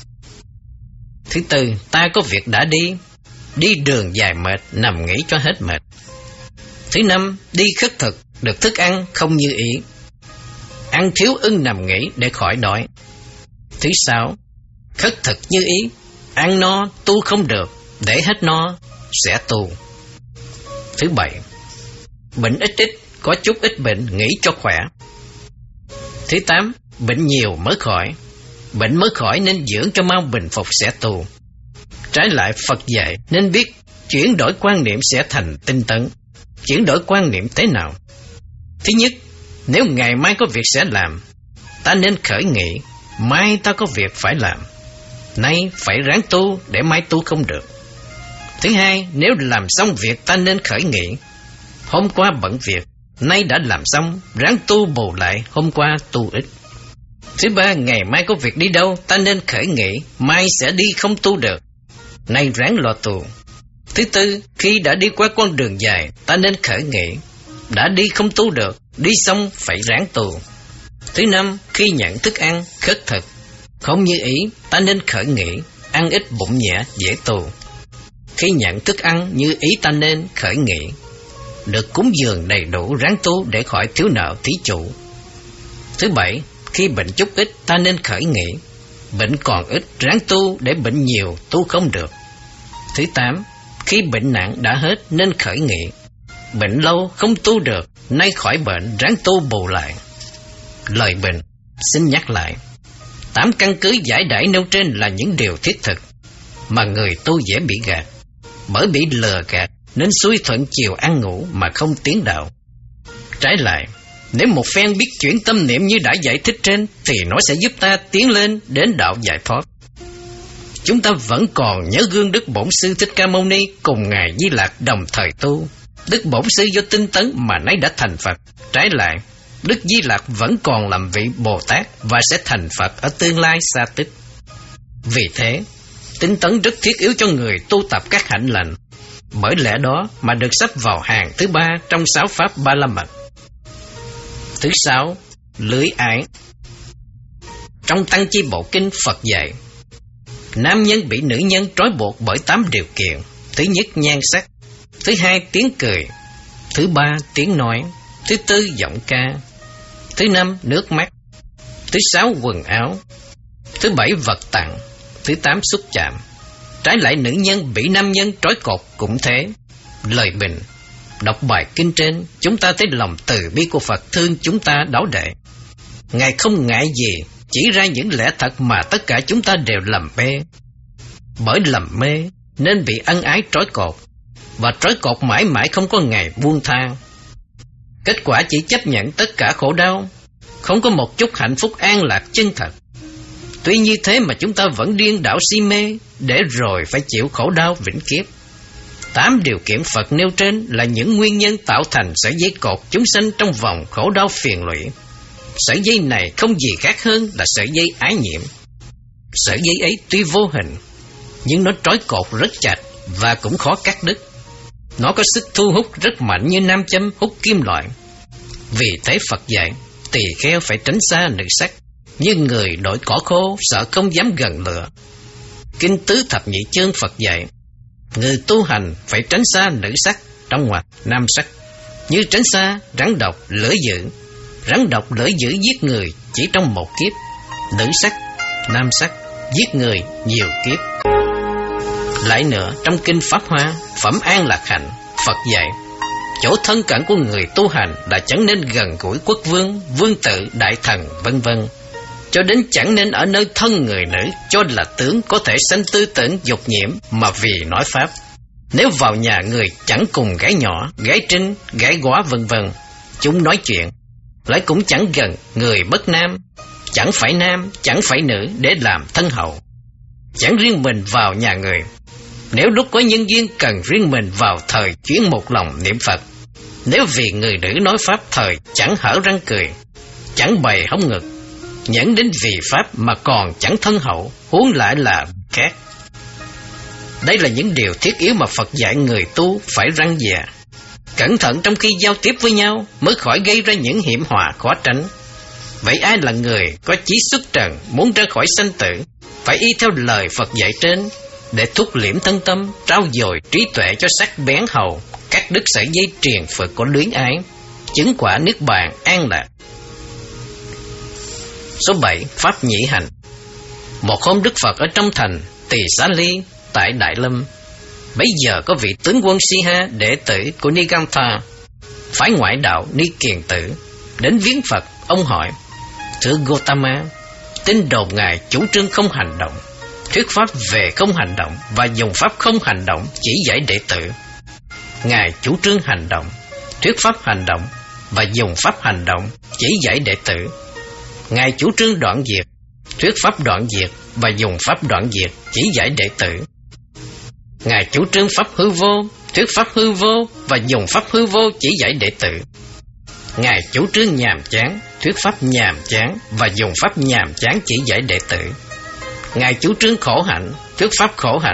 Thứ tư, ta có việc đã đi, đi đường dài mệt, nằm nghỉ cho hết mệt. Thứ năm, đi khất thực, được thức ăn không như ý, ăn thiếu ưng nằm nghỉ để khỏi đói. Thứ sáu, khất thực như ý, ăn no tu không được, để hết no sẽ tu. Thứ bảy, bệnh ít ít, có chút ít bệnh nghỉ cho khỏe. Thứ tám, bệnh nhiều mới khỏi, bệnh mới khỏi nên dưỡng cho mau bình phục sẽ tu. Trái lại Phật dạy nên biết chuyển đổi quan niệm sẽ thành tinh tấn. Chuyển đổi quan niệm thế nào? Thứ nhất, nếu ngày mai có việc sẽ làm, ta nên khởi nghị, mai ta có việc phải làm, nay phải ráng tu để mai tu không được. Thứ hai, nếu làm xong việc ta nên khởi nghị, hôm qua bận việc, nay đã làm xong, ráng tu bù lại hôm qua tu ít. Thứ ba, ngày mai có việc đi đâu, ta nên khởi nghị, mai sẽ đi không tu được, nay ráng lo tu. Thứ tư, khi đã đi qua con đường dài, ta nên khởi nghị. Đã đi không tu được, đi xong phải ráng tu. Thứ năm, khi nhận thức ăn, khất thực, không như ý, ta nên khởi nghị, ăn ít bụng nhẹ, dễ tu. Khi nhận thức ăn như ý, ta nên khởi nghị, được cúng dường đầy đủ, ráng tu để khỏi thiếu nợ thí chủ. Thứ bảy, khi bệnh chút ít, ta nên khởi nghị, bệnh còn ít, ráng tu để bệnh nhiều, tu không được. Thứ tám, khi bệnh nặng đã hết nên khởi nghị, bệnh lâu không tu được, nay khỏi bệnh, ráng tu bù lại. Lời bình, xin nhắc lại, tám căn cứ giải đãi nêu trên là những điều thiết thực mà người tu dễ bị gạt, bởi bị lừa gạt nên xuôi thuận chiều ăn ngủ mà không tiến đạo. Trái lại, nếu một phen biết chuyển tâm niệm như đã giải thích trên, thì nó sẽ giúp ta tiến lên đến đạo giải thoát. Chúng ta vẫn còn nhớ gương Đức Bổn Sư Thích Ca Mâu Ni cùng Ngài Di Lặc đồng thời tu. Đức Bổn Sư do tinh tấn mà nay đã thành Phật. Trái lại, Đức Di Lặc vẫn còn làm vị Bồ Tát và sẽ thành Phật ở tương lai xa tích. Vì thế, tinh tấn rất thiết yếu cho người tu tập các hạnh lành. Bởi lẽ đó mà được xếp vào hàng thứ ba trong sáu pháp Ba La Mật. Thứ sáu, lưới ái. Trong Tăng Chi Bộ Kinh, Phật dạy, nam nhân bị nữ nhân trói buộc bởi tám điều kiện. Thứ nhất, nhan sắc. Thứ hai, tiếng cười. Thứ ba, tiếng nói. Thứ tư, giọng ca. Thứ năm, nước mắt. Thứ sáu, quần áo. Thứ bảy, vật tặng. Thứ tám, xúc chạm. Trái lại, nữ nhân bị nam nhân trói cột cũng thế. Lời bình, đọc bài kinh trên, chúng ta thấy lòng từ bi của Phật thương chúng ta đáo đệ. Ngài không ngại gì chỉ ra những lẽ thật mà tất cả chúng ta đều lầm mê. Bởi lầm mê nên bị ân ái trói cột, và trói cột mãi mãi không có ngày buông tha. Kết quả chỉ chấp nhận tất cả khổ đau, không có một chút hạnh phúc an lạc chân thật. Tuy như thế mà chúng ta vẫn điên đảo si mê, để rồi phải chịu khổ đau vĩnh kiếp. Tám điều kiện Phật nêu trên là những nguyên nhân tạo thành sợi dây cột chúng sanh trong vòng khổ đau phiền lụy. Sợi dây này không gì khác hơn là sợi dây ái nhiễm. Sợi dây ấy tuy vô hình, nhưng nó trói cột rất chặt và cũng khó cắt đứt. Nó có sức thu hút rất mạnh như nam châm hút kim loại. Vì thế Phật dạy, tỳ kheo phải tránh xa nữ sắc, như người đội cỏ khô sợ không dám gần lửa. Kinh Tứ Thập Nhị Chương Phật dạy, người tu hành phải tránh xa nữ sắc trong ngoặc nam sắc, như tránh xa rắn độc lửa dữ. Rắn độc lửa dữ giết người chỉ trong một kiếp, nữ sắc, nam sắc giết người nhiều kiếp. Lại nữa, trong Kinh Pháp Hoa, Phẩm An Lạc Hạnh, Phật dạy, chỗ thân cận của người tu hành là chẳng nên gần gũi quốc vương, vương tự, đại thần, vân vân, cho đến chẳng nên ở nơi thân người nữ, cho là tướng có thể sanh tư tưởng dục nhiễm mà vì nói pháp. Nếu vào nhà người chẳng cùng gái nhỏ, gái trinh, gái góa vân vân, chúng nói chuyện, lại cũng chẳng gần người bất nam, chẳng phải nam, chẳng phải nữ để làm thân hậu. Chẳng riêng mình vào nhà người, nếu lúc có nhân duyên cần riêng mình vào thời chuyến một lòng niệm Phật. Nếu vì người nữ nói pháp thời chẳng hở răng cười, chẳng bày hông ngực, nhẫn đến vì pháp mà còn chẳng thân hậu, huống lại là khác. Đây là những điều thiết yếu mà Phật dạy người tu phải răn dè, cẩn thận trong khi giao tiếp với nhau, mới khỏi gây ra những hiểm họa khó tránh. Vậy ai là người có chí xuất trần, muốn ra khỏi sanh tử, phải y theo lời Phật dạy trên, để thúc liễm thân tâm, trau dồi trí tuệ cho sắc bén hầu, cắt đứt sợi dây triền phật của luyến ái, chứng quả niết bàn an lạc. Số bảy. Pháp nhĩ hành. Một hôm Đức Phật ở trong thành Tỳ Xá Ly tại Đại Lâm. Bấy giờ có vị tướng quân Si-ha, đệ tử của Nigantha, phái ngoại đạo Ni Kiền Tử, đến viếng Phật. Ông hỏi, thưa Gotama, tin đồn ngài chủ trương không hành động, thuyết pháp về không hành động và dùng pháp không hành động chỉ dạy đệ tử. Ngài chủ trương hành động, thuyết pháp hành động và dùng pháp hành động chỉ dạy đệ tử. Ngài chủ trương đoạn diệt, thuyết pháp đoạn diệt và dùng pháp đoạn diệt chỉ dạy đệ tử. Ngài chủ trương pháp hư vô, thuyết pháp hư vô và dùng pháp hư vô chỉ dạy đệ tử. Ngài chủ trương nhàm chán, thuyết pháp nhàm chán và dùng pháp nhàm chán chỉ dạy đệ tử. Ngài chủ trương khổ hạnh, thuyết pháp khổ hạnh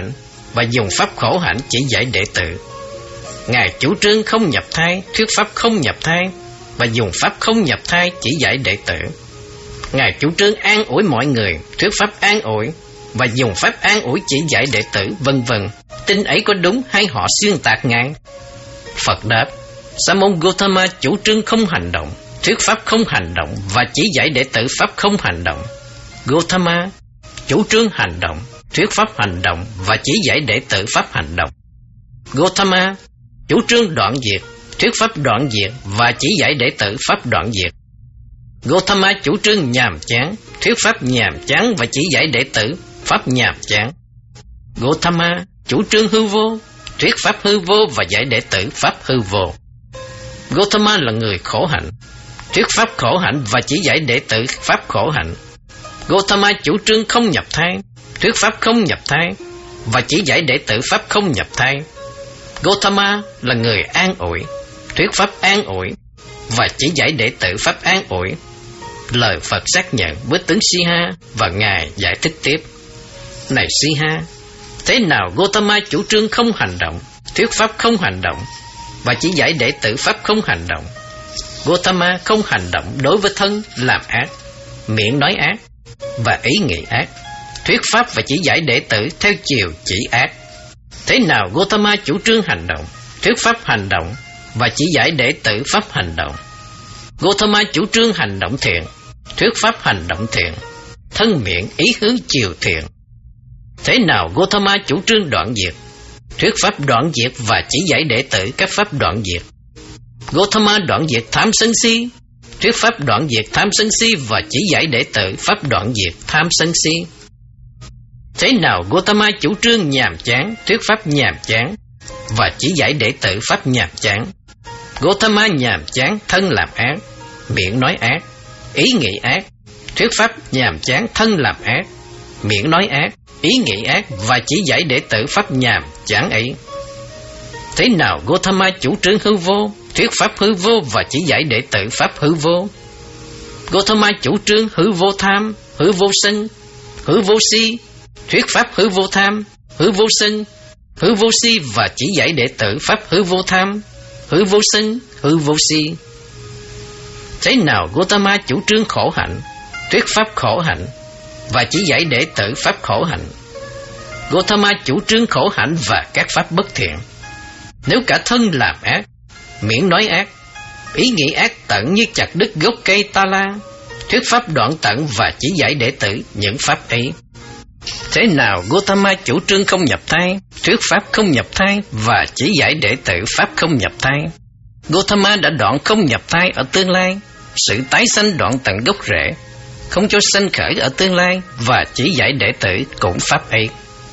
và dùng pháp khổ hạnh chỉ dạy đệ tử. Ngài chủ trương không nhập thai, thuyết pháp không nhập thai và dùng pháp không nhập thai chỉ dạy đệ tử. Ngài chủ trương an ủi mọi người, thuyết pháp an ủi và dùng pháp an ủi chỉ dạy đệ tử, vân vân. Tin ấy có đúng hay họ xuyên tạc Ngài? Phật đáp: Sa môn Gotama chủ trương không hành động, thuyết pháp không hành động và chỉ dạy đệ tử pháp không hành động. Gotama chủ trương hành động, thuyết pháp hành động và chỉ dạy đệ tử pháp hành động. Gotama chủ trương đoạn diệt, thuyết pháp đoạn diệt và chỉ dạy đệ tử pháp đoạn diệt. Gotama chủ trương nhàm chán, thuyết pháp nhàm chán và chỉ dạy đệ tử pháp nhàm chán. Gotama chủ trương hư vô, thuyết pháp hư vô và dạy đệ tử pháp hư vô. Gotama là người khổ hạnh, thuyết pháp khổ hạnh và chỉ dạy đệ tử pháp khổ hạnh. Gotama chủ trương không nhập thai, thuyết pháp không nhập thai và chỉ dạy đệ tử pháp không nhập thai. Gotama là người an ủi, thuyết pháp an ủi và chỉ dạy đệ tử pháp an ủi. Lời Phật xác nhận với tướng Siha và Ngài giải thích tiếp: Này Siha, thế nào Gotama chủ trương không hành động, thuyết pháp không hành động và chỉ dạy đệ tử pháp không hành động? Gotama không hành động đối với thân làm ác, miệng nói ác và ý nghĩ ác, thuyết pháp và chỉ dạy đệ tử theo chiều chỉ ác. Thế nào Gotama chủ trương hành động, thuyết pháp hành động và chỉ dạy đệ tử pháp hành động? Gotama chủ trương hành động thiện, thuyết pháp hành động thiện, thân miệng ý hướng chiều thiện. Thế nào Gotama chủ trương đoạn diệt, thuyết pháp đoạn diệt và chỉ dạy đệ tử các pháp đoạn diệt? Gotama đoạn diệt tham sân si, thuyết pháp đoạn diệt tham sân si và chỉ dạy đệ tử pháp đoạn diệt tham sân si. Thế nào Gotama chủ trương nhàm chán, thuyết pháp nhàm chán và chỉ dạy đệ tử pháp nhàm chán? Gotama nhàm chán thân làm ác, miệng nói ác, ý nghĩ ác, thuyết pháp nhàm chán thân làm ác, miệng nói ác, ý nghĩ ác và chỉ dạy đệ tử pháp nhàm chán ấy. Thế nào Gotama chủ trương hư vô, thuyết pháp hư vô và chỉ dạy đệ tử pháp hư vô? Gotama chủ trương hư vô tham, hư vô sân, hư vô si, thuyết pháp hư vô tham, hư vô sân, hư vô si và chỉ dạy đệ tử pháp hư vô tham, hư vô sân, hư vô si. Thế nào Gotama chủ trương khổ hạnh, thuyết pháp khổ hạnh và chỉ dạy đệ tử pháp khổ hạnh? Gotama chủ trương khổ hạnh và các pháp bất thiện. Nếu cả thân làm ác, miệng nói ác, ý nghĩ ác tận như chặt đứt gốc cây ta la, thuyết pháp đoạn tận và chỉ dạy đệ tử những pháp ấy. Thế nào Gotama chủ trương không nhập thai, thuyết pháp không nhập thai và chỉ dạy đệ tử pháp không nhập thai? Gotama đã đoạn không nhập thai ở tương lai, sự tái sanh đoạn tận gốc rễ, không cho sanh khởi ở tương lai và chỉ dạy đệ tử cũng pháp ấy.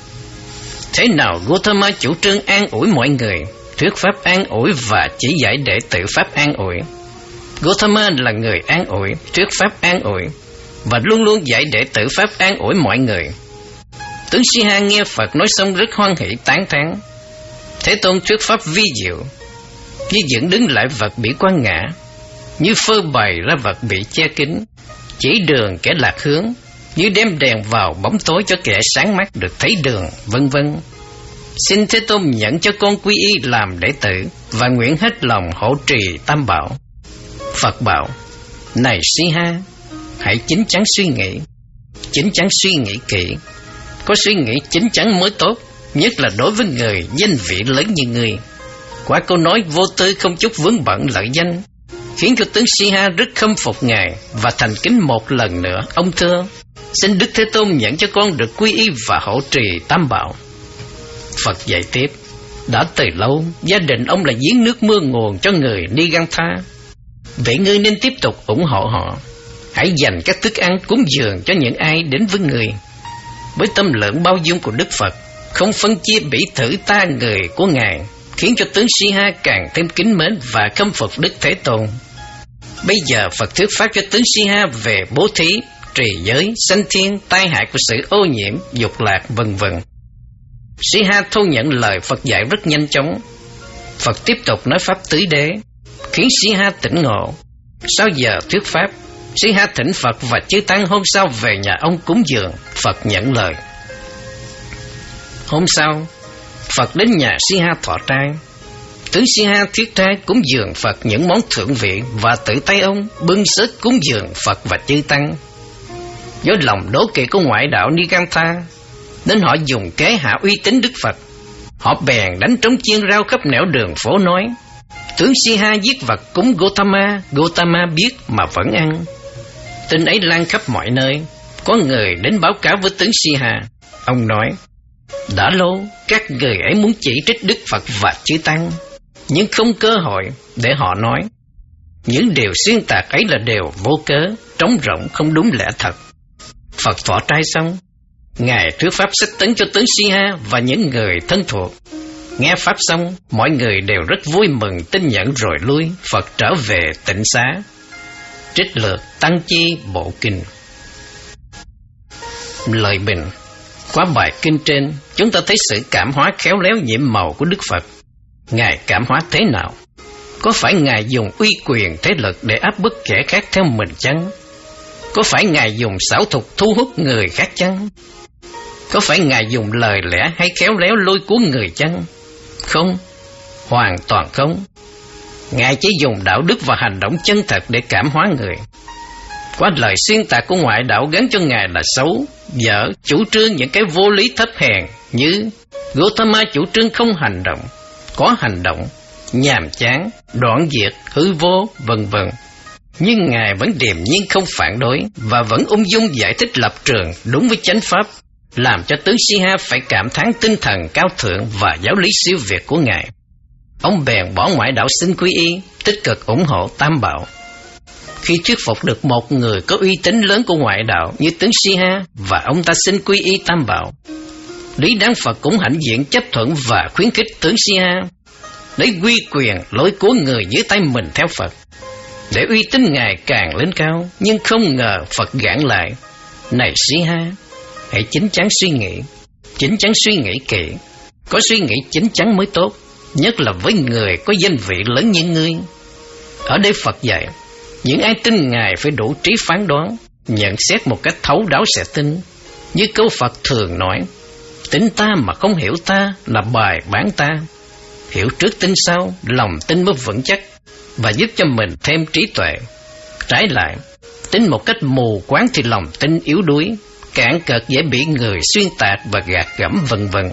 Thế nào Gotama chủ trương an ủi mọi người, thuyết pháp an ủi và chỉ dạy đệ tử pháp an ủi? Gotama là người an ủi, thuyết pháp an ủi và luôn luôn dạy đệ tử pháp an ủi mọi người. Tướng Siha nghe Phật nói xong rất hoan hỷ tán thán. Thế Tôn thuyết pháp vi diệu, như dựng đứng lại vật bị quăng ngã, như phơi bày ra vật bị che kín, chỉ đường kẻ lạc hướng, như đem đèn vào bóng tối cho kẻ sáng mắt được thấy đường, vân vân. Xin Thế Tôn nhận cho con quy y làm đệ tử và nguyện hết lòng hộ trì tam bảo. Phật bảo: Này Siha, hãy chín chắn suy nghĩ, chín chắn suy nghĩ kỹ. Có suy nghĩ chín chắn mới tốt, nhất là đối với người danh vị lớn như ngươi. Quả câu nói vô tư không chút vướng bận lợi danh khiến cho tướng Siha rất khâm phục ngài và thành kính một lần nữa. Ông thưa, xin Đức Thế Tôn nhận cho con được quy y và hộ trì tam bảo. Phật dạy tiếp: Đã từ lâu gia đình ông là giếng nước mưa nguồn cho người Nigantha, vậy ngươi nên tiếp tục ủng hộ họ. Hãy dành các thức ăn cúng dường cho những ai đến với người. Với tâm lượng bao dung của Đức Phật, không phân chia bỉ thử ta người của ngài, khiến cho tướng Siha càng thêm kính mến và khâm phục Đức Thế Tôn. Bây giờ Phật thuyết pháp cho tướng Siha về bố thí, trì giới, sanh thiên, tai hại của sự ô nhiễm, dục lạc, vân vân. Siha thu nhận lời Phật dạy rất nhanh chóng. Phật tiếp tục nói pháp tứ đế, khiến Siha tỉnh ngộ. Sau giờ thuyết pháp, Siha thỉnh Phật và chư tăng hôm sau về nhà ông cúng dường. Phật nhận lời. Hôm sau, Phật đến nhà Si Ha thọ trai. Tướng Si Ha thiết trai cúng dường Phật những món thượng vị, và tự tay ông bưng xớt cúng dường Phật và chư tăng. Do lòng đố kỵ của ngoại đạo Nigantha, nên họ dùng kế hạ uy tín Đức Phật. Họ bèn đánh trống chiên rao khắp nẻo đường phố nói: tướng Si Ha giết vật cúng Gotama, Gotama biết mà vẫn ăn. Tin ấy lan khắp mọi nơi. Có người đến báo cáo với tướng Si Ha. Ông nói: đã lâu các người ấy muốn chỉ trích Đức Phật và chư tăng, nhưng không cơ hội để họ nói. Những điều xuyên tạc ấy là điều vô cớ, trống rỗng, không đúng lẽ thật. Phật thọ trai xong, Ngài thuyết pháp sách tấn cho tướng Si Ha và những người thân thuộc. Nghe pháp xong, mọi người đều rất vui mừng tin nhận rồi lui. Phật trở về tịnh xá. Trích lược Tăng Chi Bộ Kinh. Lời bình. Qua bài kinh trên, chúng ta thấy sự cảm hóa khéo léo nhiệm màu của Đức Phật. Ngài cảm hóa thế nào? Có phải Ngài dùng uy quyền thế lực để áp bức kẻ khác theo mình chăng? Có phải Ngài dùng xảo thuật thu hút người khác chăng? Có phải Ngài dùng lời lẽ hay khéo léo lôi cuốn người chăng? Không, hoàn toàn không. Ngài chỉ dùng đạo đức và hành động chân thật để cảm hóa người. Qua lời xuyên tạc của ngoại đạo gắn cho Ngài là xấu, dở, chủ trương những cái vô lý thấp hèn như Gotama chủ trương không hành động, có hành động, nhàm chán, đoạn diệt, hư vô, vân vân. Nhưng Ngài vẫn điềm nhiên không phản đối và vẫn ung dung giải thích lập trường đúng với chánh pháp, làm cho tướng Si Ha phải cảm thán tinh thần cao thượng và giáo lý siêu việt của Ngài. Ông bèn bỏ ngoại đạo xin quy y, tích cực ủng hộ Tam Bảo. Khi thuyết phục được một người có uy tín lớn của ngoại đạo như tướng Si Ha và ông ta xin quy y Tam Bảo, Lý Đáng Phật cũng hãnh diện chấp thuận và khuyến khích tướng Si Ha lấy quy quyền lôi cuốn người dưới tay mình theo Phật, để uy tín Ngài càng lên cao. Nhưng không ngờ Phật gạn lại: này Si Ha, hãy chín chắn suy nghĩ, chín chắn suy nghĩ kỹ. Có suy nghĩ chín chắn mới tốt, nhất là với người có danh vị lớn như ngươi. Ở đây Phật dạy, những ai tin Ngài phải đủ trí phán đoán, nhận xét một cách thấu đáo sẽ tin. Như câu Phật thường nói: tin ta mà không hiểu ta là bài bán ta. Hiểu trước tin sau, lòng tin mới vững chắc và giúp cho mình thêm trí tuệ. Trái lại, tin một cách mù quáng thì lòng tin yếu đuối, cạn cợt, dễ bị người xuyên tạc và gạt gẫm vân vân.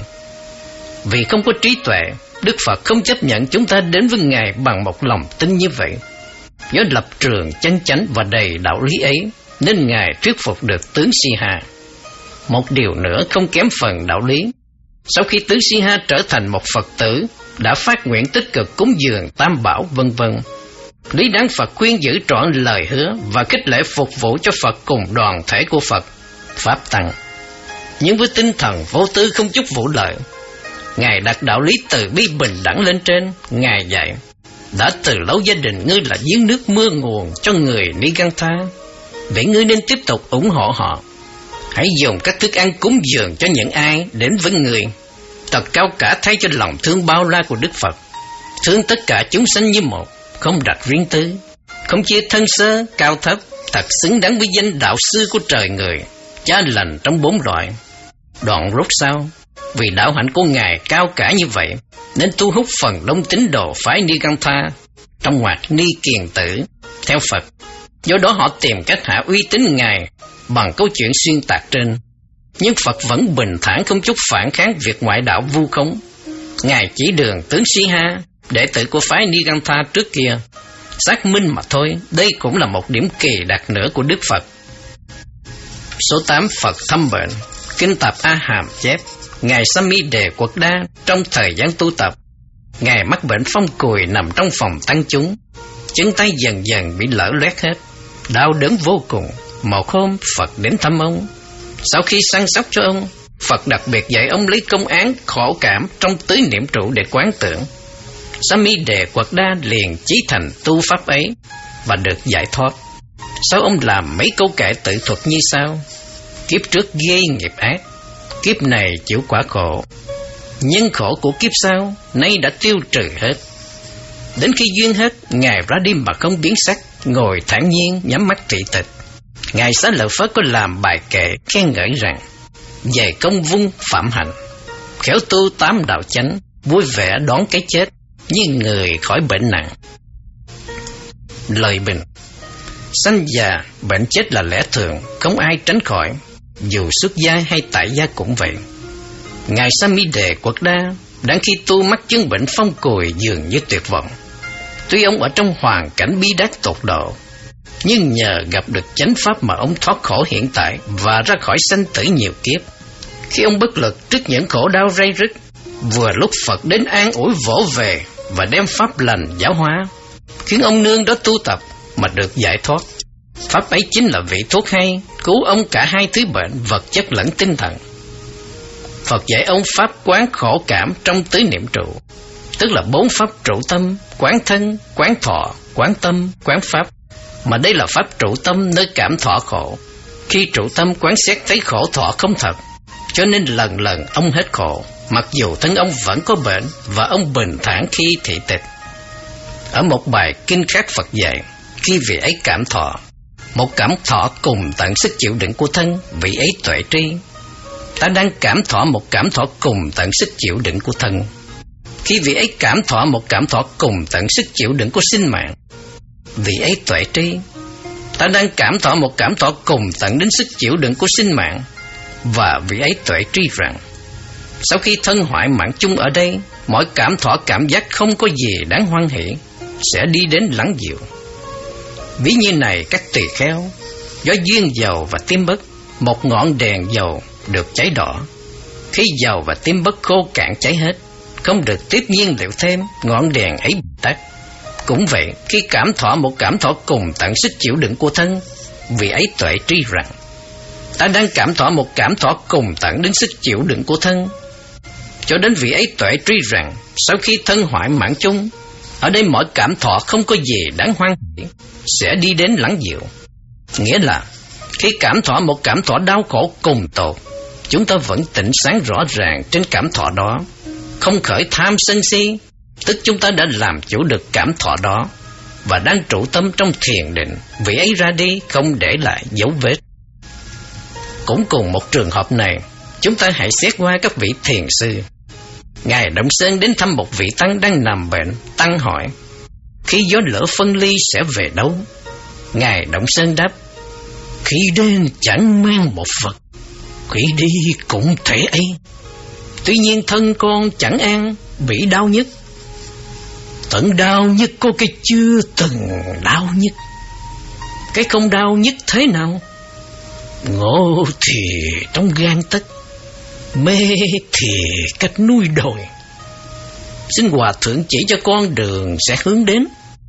Vì không có trí tuệ, Đức Phật không chấp nhận chúng ta đến với Ngài bằng một lòng tin như vậy. Do lập trường chân chánh và đầy đạo lý ấy, nên Ngài thuyết phục được tướng Si Ha. Một điều nữa không kém phần đạo lý. Sau khi tướng Si Ha trở thành một Phật tử, đã phát nguyện tích cực cúng dường Tam Bảo vân vân, Lý Đáng Phật khuyên giữ trọn lời hứa và khích lệ phục vụ cho Phật cùng đoàn thể của Phật, Pháp Tăng. Nhưng với tinh thần vô tư không chút vụ lợi, Ngài đặt đạo lý từ bi bình đẳng lên trên. Ngài dạy: đã từ lâu gia đình ngươi là giếng nước mưa nguồn cho người Nigantha, vậy ngươi nên tiếp tục ủng hộ họ. Hãy dùng các thức ăn cúng dường cho những ai đến với người, thật cao cả thay cho lòng thương bao la của Đức Phật. Thương tất cả chúng sanh như một, không đặt riêng tư, không chia thân sơ, cao thấp, thật xứng đáng với danh đạo sư của trời người, cha lành trong bốn loại. Đoạn rốt sau, vì đạo hạnh của Ngài cao cả như vậy, nên thu hút phần đông tín đồ phái Nigantha, trong ngoặc Ni Kiền Tử, theo Phật. Do đó họ tìm cách hạ uy tín Ngài bằng câu chuyện xuyên tạc trên. Nhưng Phật vẫn bình thản không chút phản kháng việc ngoại đạo vu khống. Ngài chỉ đường tướng Si Ha, đệ tử của phái Nigantha trước kia, xác minh mà thôi. Đây cũng là một điểm kỳ đặc nữa của Đức Phật. Số tám. Phật thăm bệnh. Kinh Tạp A Hàm chép: Ngài Sami Đề Quật Đa trong thời gian tu tập, Ngài mắc bệnh phong cùi nằm trong phòng tăng chúng, chân tay dần dần bị lở loét hết, đau đớn vô cùng. Một hôm Phật đến thăm ông. Sau khi săn sóc cho ông, Phật đặc biệt dạy ông lấy công án khổ cảm trong tứ niệm trụ để quán tưởng. Sami Đề Quật Đa liền chí thành tu pháp ấy và được giải thoát. Sau ông làm mấy câu kệ tự thuật như sau: kiếp trước gây nghiệp ác, kiếp này chịu quả khổ, nhân khổ của kiếp sau nay đã tiêu trừ hết. Đến khi duyên hết, Ngài ra đi mà không biến sắc, ngồi thản nhiên nhắm mắt trị tịch. Ngài Xá Lợi Phất có làm bài kệ khen ngợi rằng: về công vung phạm hạnh, khéo tu tám đạo chánh, vui vẻ đón cái chết như người khỏi bệnh nặng. Lời bình: sanh già, bệnh chết là lẽ thường, không ai tránh khỏi, dù xuất gia hay tại gia cũng vậy. Ngài Samide Quật Đa đang khi tu mắc chứng bệnh phong cùi dường như tuyệt vọng. Tuy ông ở trong hoàn cảnh bi đát tột độ, nhưng nhờ gặp được chánh pháp mà ông thoát khổ hiện tại và ra khỏi sanh tử nhiều kiếp. Khi ông bất lực trước những khổ đau ray rứt, vừa lúc Phật đến an ủi vỗ về và đem pháp lành giáo hóa, khiến ông nương đó tu tập mà được giải thoát. Pháp ấy chính là vị thuốc hay, cứu ông cả hai thứ bệnh vật chất lẫn tinh thần. Phật dạy ông pháp quán khổ cảm trong tứ niệm trụ, tức là bốn pháp trụ tâm: quán thân, quán thọ, quán tâm, quán pháp. Mà đây là pháp trụ tâm nơi cảm thọ khổ. Khi trụ tâm quán xét thấy khổ thọ không thật, cho nên lần lần ông hết khổ, mặc dù thân ông vẫn có bệnh, và ông bình thản khi thị tịch. Ở một bài kinh khác Phật dạy, khi vị ấy cảm thọ một cảm thọ cùng tận sức chịu đựng của thân, vị ấy tuệ tri. Ta đang cảm thọ một cảm thọ cùng tận sức chịu đựng của thân. Khi vị ấy cảm thọ một cảm thọ cùng tận sức chịu đựng của sinh mạng, vị ấy tuệ tri. Ta đang cảm thọ một cảm thọ cùng tận đến sức chịu đựng của sinh mạng, và vị ấy tuệ tri rằng sau khi thân hoại mạng chung ở đây, mọi cảm thọ cảm giác không có gì đáng hoan hỷ sẽ đi đến lắng dịu. Ví như này các tỳ kheo, do duyên dầu và tím bất, một ngọn đèn dầu được cháy đỏ. Khi dầu và tím bất khô cạn cháy hết, không được tiếp nhiên liệu thêm, ngọn đèn ấy tắt. Cũng vậy, khi cảm thọ một cảm thọ cùng tận sức chịu đựng của thân, vị ấy tuệ tri rằng ta đang cảm thọ một cảm thọ cùng tận đến sức chịu đựng của thân. Cho đến vị ấy tuệ tri rằng sau khi thân hoại mạng chung, ở đây mọi cảm thọ không có gì đáng hoan hỷ sẽ đi đến lắng dịu. Nghĩa là khi cảm thọ một cảm thọ đau khổ cùng tột, chúng ta vẫn tỉnh sáng rõ ràng trên cảm thọ đó, không khởi tham sân si, tức chúng ta đã làm chủ được cảm thọ đó và đang trụ tâm trong thiền định. Vị ấy ra đi không để lại dấu vết. Cũng cùng một trường hợp này, chúng ta hãy xét qua các vị thiền sư. Ngài Động Sơn đến thăm một vị tăng đang nằm bệnh. Tăng hỏi: khi gió lửa phân ly sẽ về đâu? Ngài Động Sơn đáp: khi đến chẳng mang một vật, khi đi cũng thể ấy. Tuy nhiên thân con chẳng an, bị đau nhất. Tận đau nhất có cái chưa từng đau nhất. Cái không đau nhất thế nào? Ngộ thì trong gan tấc, mê thì cách núi đồi. Xin Hòa Thượng chỉ cho con đường sẽ hướng đến.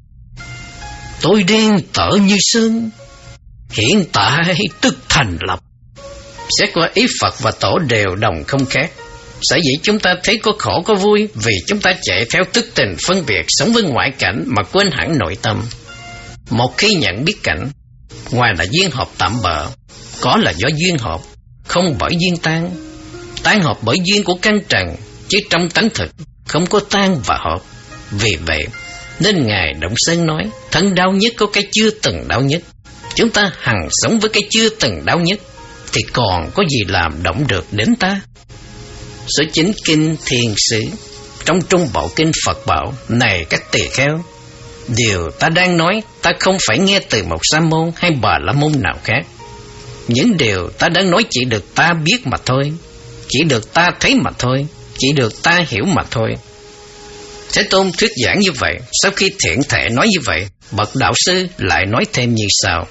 Tôi đen tở như sơn, hiện tại tức thành lập. Xét qua ý Phật và Tổ đều đồng không khác. Sở dĩ chúng ta thấy có khổ có vui, vì chúng ta chạy theo tức tình phân biệt, sống với ngoại cảnh mà quên hẳn nội tâm. Một khi nhận biết cảnh, ngoài là duyên hợp tạm bợ, có là do duyên hợp, không bởi duyên tan. Tan hợp bởi duyên của căn trần, chứ trong tánh thực không có tan và hợp. Vì vậy nên Ngài Động Sơn nói, thân đau nhất có cái chưa từng đau nhất. Chúng ta hằng sống với cái chưa từng đau nhất, thì còn có gì làm động được đến ta. Số chính kinh Thiền Sử trong Trung Bộ Kinh Phật bảo: này các tỳ kheo, điều ta đang nói ta không phải nghe từ một sa môn hay bà la môn nào khác. Những điều ta đang nói chỉ được ta biết mà thôi, chỉ được ta thấy mà thôi, chỉ được ta hiểu mà thôi. Thế Tôn thuyết giảng như vậy. Sau khi thiện thể nói như vậy, bậc đạo sư lại nói thêm như sau: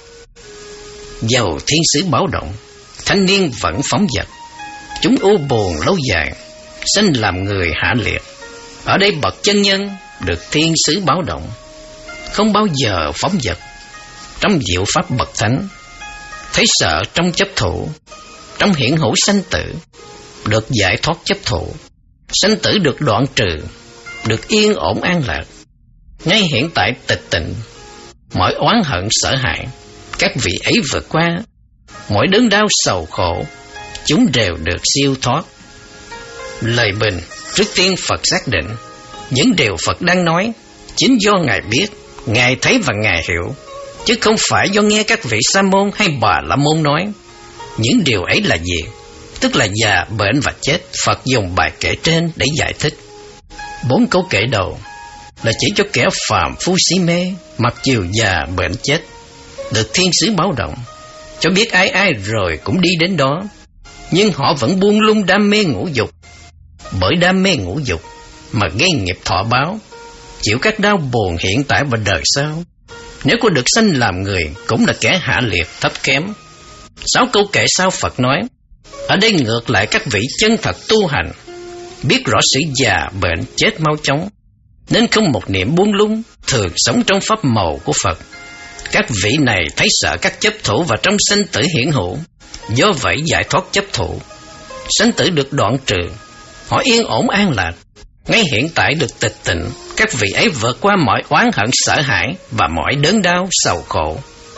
dầu thiên sứ báo động, thanh niên vẫn phóng dật. Chúng u buồn lâu dài, sanh làm người hạ liệt. Ở đây bậc chân nhân được thiên sứ báo động, không bao giờ phóng dật. Trong diệu pháp bậc thánh, thấy sợ trong chấp thủ, trong hiện hữu sanh tử, được giải thoát chấp thủ. Sanh tử được đoạn trừ, được yên ổn an lạc. Ngay hiện tại tịch tịnh, mọi oán hận sợ hãi các vị ấy vượt qua, mỗi đớn đau sầu khổ chúng đều được siêu thoát. Lời bình: trước tiên Phật xác định những điều Phật đang nói chính do Ngài biết, Ngài thấy và Ngài hiểu, chứ không phải do nghe các vị sa môn hay bà la môn nói. Những điều ấy là gì? tức là già, bệnh và chết. Phật dùng bài kể trên để giải thích. Bốn câu kể đầu là chỉ cho kẻ phàm phu si mê, mặc dù già, bệnh, chết, được thiên sứ báo động, cho biết ai ai rồi cũng đi đến đó. Nhưng họ vẫn buông lung đam mê ngũ dục. Bởi đam mê ngũ dục mà gây nghiệp thọ báo, chịu các đau buồn hiện tại và đời sau. Nếu có được sanh làm người, cũng là kẻ hạ liệt thấp kém. Sáu câu kể sau Phật nói, ở đây ngược lại các vị chân thật tu hành, biết rõ sự già, bệnh, chết mau chóng, nên không một niệm buông lung, thường sống trong pháp màu của Phật. Các vị này thấy sợ các chấp thủ và trong sanh tử hiển hữu, do vậy giải thoát chấp thủ. Sanh tử được đoạn trừ, họ yên ổn an lạc, ngay hiện tại được tịch tịnh. Các vị ấy vượt qua mọi oán hận sợ hãi và mọi đớn đau sầu khổ.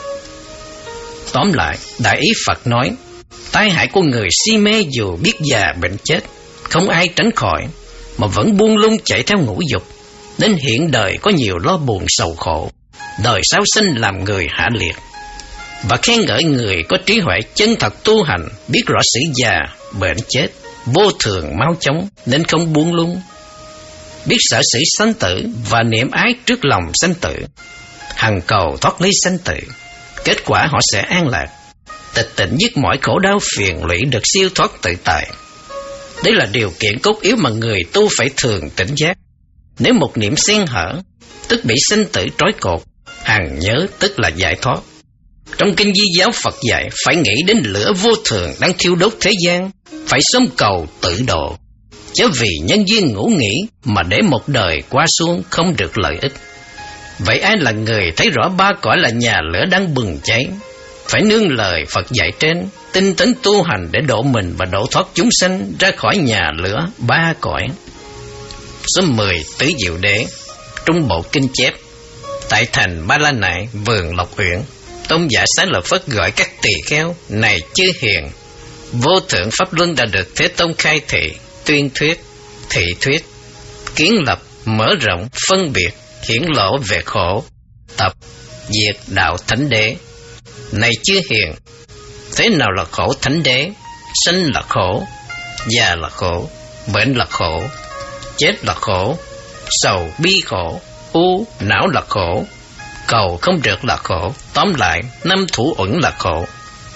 Tóm lại, đại ý Phật nói, tai hại của người si mê dù biết già bệnh chết, không ai tránh khỏi, mà vẫn buông lung chạy theo ngũ dục, nên hiện đời có nhiều lo buồn sầu khổ, đời sau sinh làm người hạ liệt. Và khen ngợi người có trí huệ chân thật tu hành, biết rõ sự già, bệnh chết, vô thường mau chóng, nên không buông lung. Biết sợ sự sanh tử và niệm ái trước lòng sanh tử, hằng cầu thoát ly sanh tử, kết quả họ sẽ an lạc, tịch tịnh dứt mọi khổ đau phiền lụy, được siêu thoát tự tại. Đây là điều kiện cốt yếu mà người tu phải thường tỉnh giác. Nếu một niệm xen hở, tức bị sanh tử trói cột, hằng nhớ tức là giải thoát. Trong kinh Di giáo Phật dạy phải nghĩ đến lửa vô thường đang thiêu đốt thế gian, phải sớm cầu tự độ, chớ vì nhân duyên ngủ nghỉ mà để một đời qua xuống không được lợi ích. Vậy ai là người thấy rõ ba cõi là nhà lửa đang bừng cháy? Phải nương lời Phật dạy trên, tinh tấn tu hành để độ mình và độ thoát chúng sanh ra khỏi nhà lửa ba cõi. Số mười, Tứ Diệu Đế. Trung bộ kinh chép, tại thành Ba La Nại, vườn Lộc Uyển, tôn giả Xá Lợi Phất gọi các tỳ kheo, này chư hiền, vô thượng pháp luân đã được Thế Tôn khai thị, tuyên thuyết, thị thuyết, kiến lập, mở rộng, phân biệt, hiển lộ về khổ, tập, diệt đạo thánh đế. Này chư hiền, thế nào là khổ thánh đế? Sinh là khổ, già là khổ, bệnh là khổ, chết là khổ, sầu bi khổ, u não là khổ, cầu không được là khổ. Tóm lại, năm thủ uẩn là khổ.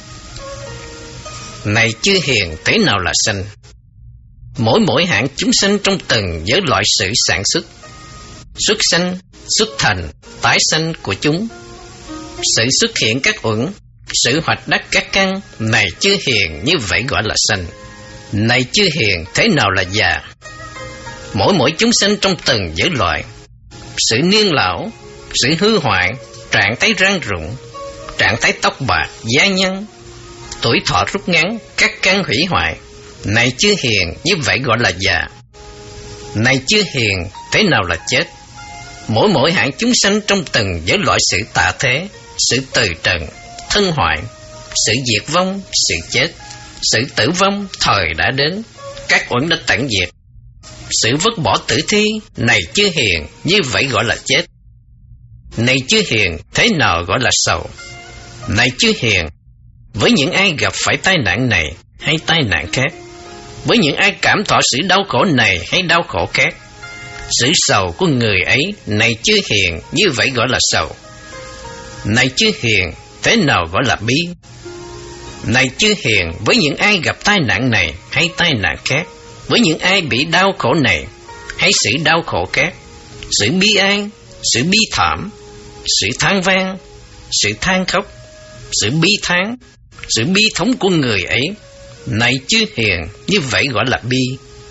Này chư hiền, thế nào là sanh? Mỗi mỗi hạng chúng sanh trong từng giới loại sự sản xuất, xuất sanh, xuất thành, tái sanh của chúng, sự xuất hiện các uẩn, sự hoạch đắc các căn. Này chư hiền, như vậy gọi là sanh. Này chư hiền, thế nào là già? Mỗi mỗi chúng sanh trong từng giới loại, sự niên lão, sự hư hoại, trạng thái rang rụng, trạng thái tóc bạc, da nhăn, tuổi thọ rút ngắn, các căn hủy hoại. Này chư hiền, như vậy gọi là già. Này chư hiền, thế nào là chết? Mỗi mỗi hạng chúng sanh trong từng giới loại sự tạ thế, sự từ trần, thân hoại, sự diệt vong, sự chết, sự tử vong, thời đã đến, các uẩn đã tận diệt, sự vứt bỏ tử thi. Này chư hiền, như vậy gọi là chết. Này chư hiền, thế nào gọi là sầu? Này chư hiền, với những ai gặp phải tai nạn này hay tai nạn khác, với những ai cảm thọ sự đau khổ này hay đau khổ khác, sự sầu của người ấy, này chư hiền, như vậy gọi là sầu. Này chư hiền, thế nào gọi là bi? Này chư hiền, với những ai gặp tai nạn này hay tai nạn khác, với những ai bị đau khổ này hay sự đau khổ khác, sự bi ai, sự bi thảm, sự than vang, sự than khóc, sự bi thán, sự bi thống của người ấy, này chư hiền, như vậy gọi là bi.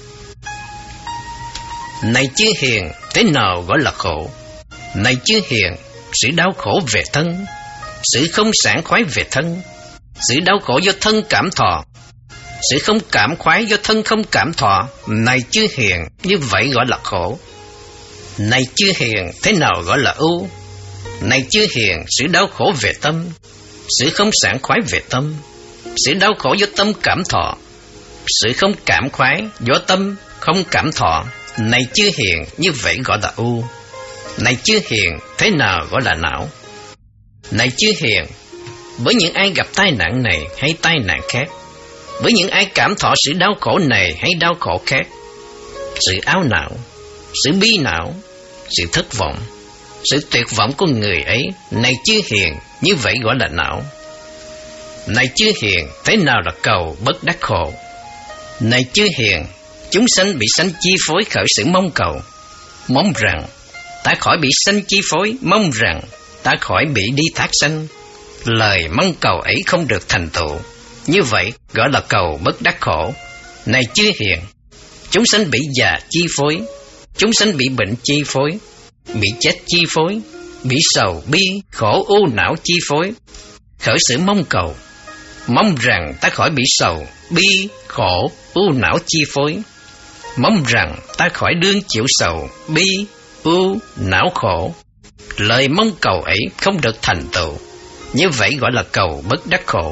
Này chư hiền, thế nào gọi là khổ? Này chư hiền, sự đau khổ về thân, sự không sảng khoái về thân, sự đau khổ do thân cảm thọ, sự không cảm khoái do thân không cảm thọ. Này chư hiền, như vậy gọi là khổ. Này chư hiền, thế nào gọi là ưu? Này chư hiền, sự đau khổ về tâm, sự không sảng khoái về tâm, sự đau khổ do tâm cảm thọ, sự không cảm khoái do tâm không cảm thọ. Này chư hiền, như vậy gọi là ưu. Này chư hiền, thế nào gọi là não? Này chư hiền, với những ai gặp tai nạn này hay tai nạn khác, với những ai cảm thọ sự đau khổ này hay đau khổ khác, sự áo não, sự bi não, sự thất vọng, sự tuyệt vọng của người ấy, này chư hiền, như vậy gọi là não. Này chư hiền, thế nào là cầu bất đắc khổ? Này chư hiền, chúng sanh bị sanh chi phối khởi sự mong cầu, mong rằng ta khỏi bị sanh chi phối, mong rằng ta khỏi bị đi thác sanh. Lời mong cầu ấy không được thành tựu, như vậy gọi là cầu bất đắc khổ. Này chư hiền, chúng sanh bị già chi phối, chúng sanh bị bệnh chi phối, bị chết chi phối, bị sầu bi khổ u não chi phối, khởi sự mong cầu, mong rằng ta khỏi bị sầu bi khổ u não chi phối, mong rằng ta khỏi đương chịu sầu bi u não khổ. Lời mong cầu ấy không được thành tựu, như vậy gọi là cầu bất đắc khổ.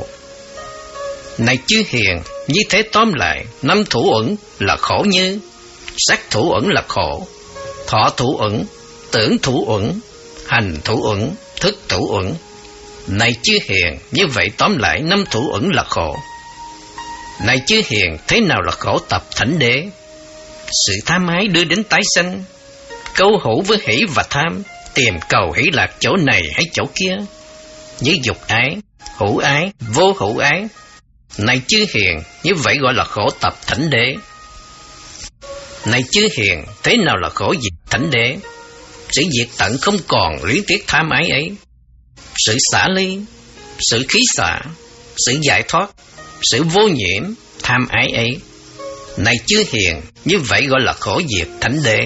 Này chư hiền, như thế tóm lại, năm thủ uẩn là khổ như: sắc thủ uẩn là khổ, thọ thủ uẩn, tưởng thủ uẩn, hành thủ uẩn, thức thủ uẩn. Này chư hiền, như vậy tóm lại, năm thủ uẩn là khổ. Này chư hiền, thế nào là khổ tập thánh đế? Sự tham ái đưa đến tái sanh, câu hữu với hỷ và tham, tìm cầu hỷ lạc chỗ này hay chỗ kia, như dục ái, hữu ái, vô hữu ái. Này chư hiền, như vậy gọi là khổ tập thánh đế. Này chư hiền, thế nào là khổ diệt thánh đế? Sự diệt tận không còn luyến tiếc tham ái ấy, sự xả ly, sự khí xả, sự giải thoát, sự vô nhiễm tham ái ấy. Này chư hiền, như vậy gọi là khổ diệt thánh đế.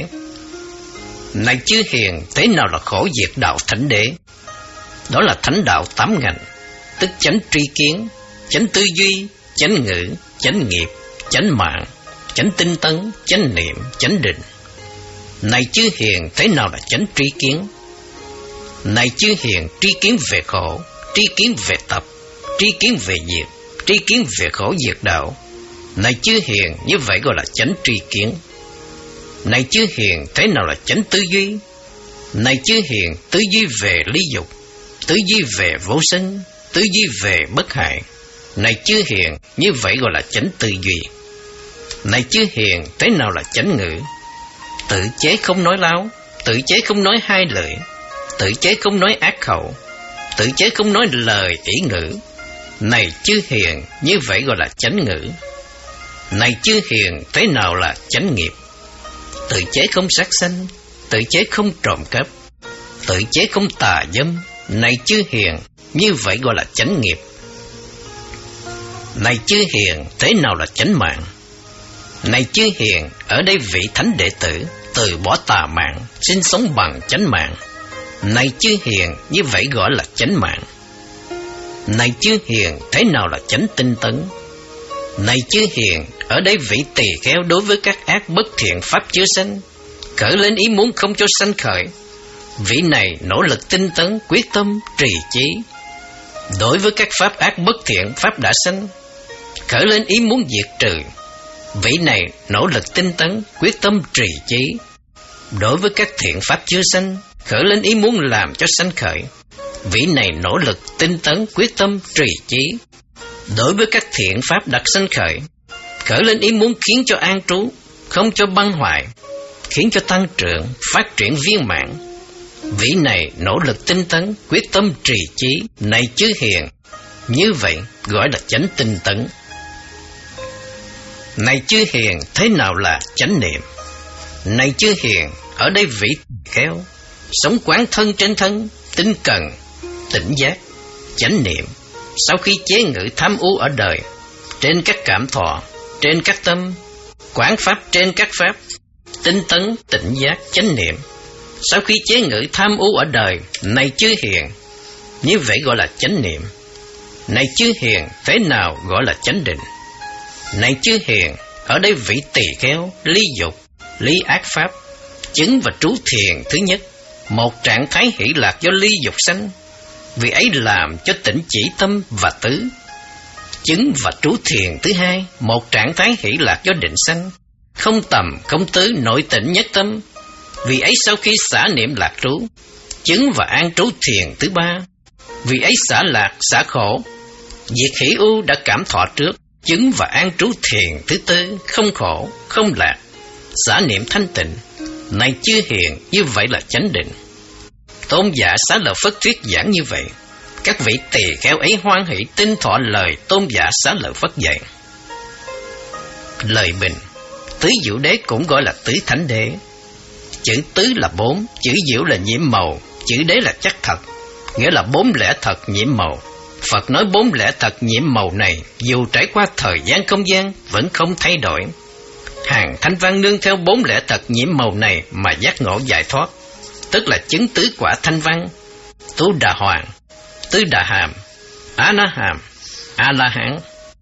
Này chư hiền, thế nào là khổ diệt đạo thánh đế? Đó là thánh đạo tám ngành, tức chánh tri kiến, chánh tư duy, chánh ngữ, chánh nghiệp, chánh mạng, chánh tinh tấn, chánh niệm, chánh định. Này chư hiền, thế nào là chánh tri kiến? Này chư hiền, tri kiến về khổ, tri kiến về tập, tri kiến về diệt, tri kiến về khổ diệt đạo. Này chư hiền, như vậy gọi là chánh tri kiến. Này chư hiền, thế nào là chánh tư duy? Này chư hiền, tư duy về ly dục, tư duy về vô sinh, tư duy về bất hại. Này chư hiền, như vậy gọi là chánh tư duy. Này chư hiền, thế nào là chánh ngữ? Tự chế không nói láo, tự chế không nói hai lưỡi, tự chế không nói ác khẩu, tự chế không nói lời ý ngữ. Này chư hiền, như vậy gọi là chánh ngữ. Này chư hiền, thế nào là chánh nghiệp? Tự chế không sát sanh, tự chế không trộm cắp, tự chế không tà dâm. Này chư hiền, như vậy gọi là chánh nghiệp. Này chư hiền, thế nào là chánh mạng? Này chư hiền, ở đây vị thánh đệ tử từ bỏ tà mạng, sinh sống bằng chánh mạng. Này chư hiền, như vậy gọi là chánh mạng. Này chư hiền, thế nào là chánh tinh tấn? Này chư hiền, ở đây vị tỳ kheo đối với các ác bất thiện pháp chưa sanh, khởi lên ý muốn không cho sanh khởi. Vị này nỗ lực tinh tấn, quyết tâm, trì chí. Đối với các pháp ác bất thiện pháp đã sanh, khởi lên ý muốn diệt trừ. Vị này nỗ lực tinh tấn, quyết tâm, trì chí. Đối với các thiện pháp chưa sanh, khởi lên ý muốn làm cho sanh khởi. Vị này nỗ lực tinh tấn, quyết tâm, trì chí. Đối với các thiện pháp đặt sanh khởi, khởi lên ý muốn khiến cho an trú, không cho băng hoại, khiến cho tăng trưởng, phát triển viên mãn. Vị này nỗ lực tinh tấn, quyết tâm, trì chí. Này chư hiền, như vậy gọi là chánh tinh tấn. Này chư hiền, thế nào là chánh niệm? Này chư hiền, ở đây vị khéo sống quán thân trên thân, tinh cần, tỉnh giác, chánh niệm. Sau khi chế ngự tham ưu ở đời, trên các cảm thọ, trên các tâm, quán pháp trên các pháp, tinh tấn, tỉnh giác, chánh niệm. Sau khi chế ngự tham ưu ở đời, này chư hiền, như vậy gọi là chánh niệm. Này chư hiền, thế nào gọi là chánh định? Này chư hiền, ở đây vị tỳ kheo ly dục, ly ác pháp, chứng và trú thiền thứ nhất, một trạng thái hỷ lạc do ly dục sanh. Vì ấy làm cho tỉnh chỉ tâm và tứ. Chứng và trú thiền thứ hai, một trạng thái hỷ lạc do định sanh, không tầm không tứ, nội tĩnh nhất tâm. Vì ấy sau khi xả niệm lạc trú, chứng và an trú thiền thứ ba. Vì ấy xả lạc, xả khổ, diệt hỷ ưu đã cảm thọ trước, chứng và an trú thiền thứ tư, không khổ, không lạc, xả niệm thanh tịnh, này chưa hiện, như vậy là chánh định. Tôn giả Xá Lợi Phất thuyết giảng như vậy, các vị tỳ kheo ấy hoan hỷ tin thọ lời tôn giả Xá Lợi Phất dạy. Lời bình, tứ diệu đế cũng gọi là tứ thánh đế. Chữ tứ là bốn, chữ diệu là nhiễm màu, chữ đế là chắc thật, nghĩa là bốn lẽ thật nhiễm màu. Phật nói bốn lẽ thật nhiễm màu này, dù trải qua thời gian không gian, vẫn không thay đổi. Hàng thanh văn nương theo bốn lẽ thật nhiễm màu này mà giác ngộ giải thoát, tức là chứng tứ quả thanh văn, Tu Đà Hoàng, Tứ Đà Hàm, A Na Hàm, A La Hán.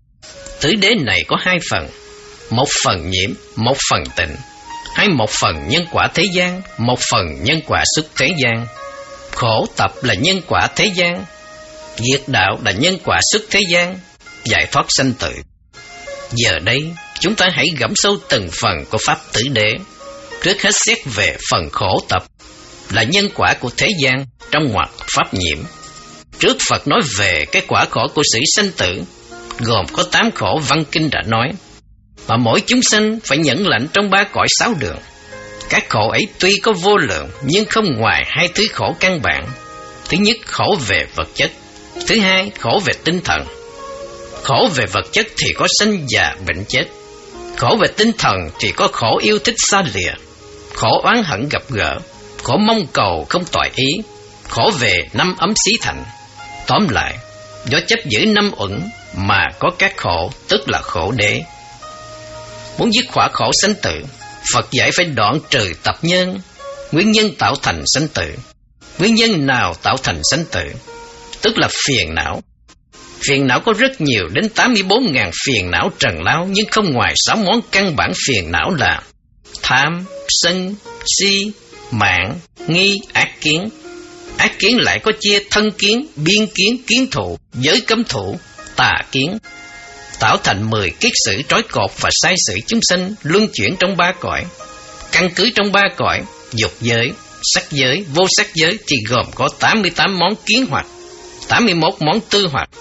Tứ đế này có hai phần, một phần nhiễm, một phần tịnh, hay một phần nhân quả thế gian, một phần nhân quả xuất thế gian. Khổ tập là nhân quả thế gian, diệt đạo là nhân quả xuất thế gian, giải thoát sanh tử. Giờ đây, chúng ta hãy gẫm sâu từng phần của Pháp tứ đế. Trước hết xét về phần khổ tập, là nhân quả của thế gian, trong ngoặc Pháp nhiễm. Trước Phật nói về cái quả khổ của sự sanh tử, gồm có tám khổ Văn Kinh đã nói, mà mỗi chúng sanh phải nhẫn lãnh trong ba cõi sáu đường. Các khổ ấy tuy có vô lượng, nhưng không ngoài hai thứ khổ căn bản. Thứ nhất, khổ về vật chất. Thứ hai, khổ về tinh thần. Khổ về vật chất thì có sanh già bệnh chết. Khổ về tinh thần thì có khổ yêu thích xa lìa, khổ oán hận gặp gỡ, khổ mong cầu không toại ý, khổ về năm ấm xí thành. Tóm lại, do chấp giữ năm uẩn mà có các khổ, tức là khổ đế. Muốn dứt khỏa khổ sanh tử, Phật dạy phải đoạn trừ tập nhân. Nguyên nhân tạo thành sanh tử. Nguyên nhân nào tạo thành sanh tử? Tức là phiền não. Phiền não có rất nhiều, đến tám mươi bốn nghìn phiền não trần lao, nhưng không ngoài sáu món căn bản phiền não là tham, sân, si, mạng, nghi, ác kiến. Ác kiến lại có chia thân kiến, biên kiến, kiến thụ, giới cấm thủ, tà kiến, tạo thành mười kiết sử trói cột và sai sử chúng sanh luân chuyển trong ba cõi. Căn cứ trong ba cõi, dục giới, sắc giới, vô sắc giới thì gồm có tám mươi tám món kiến hoặc, tám mươi mốt món tư hoặc.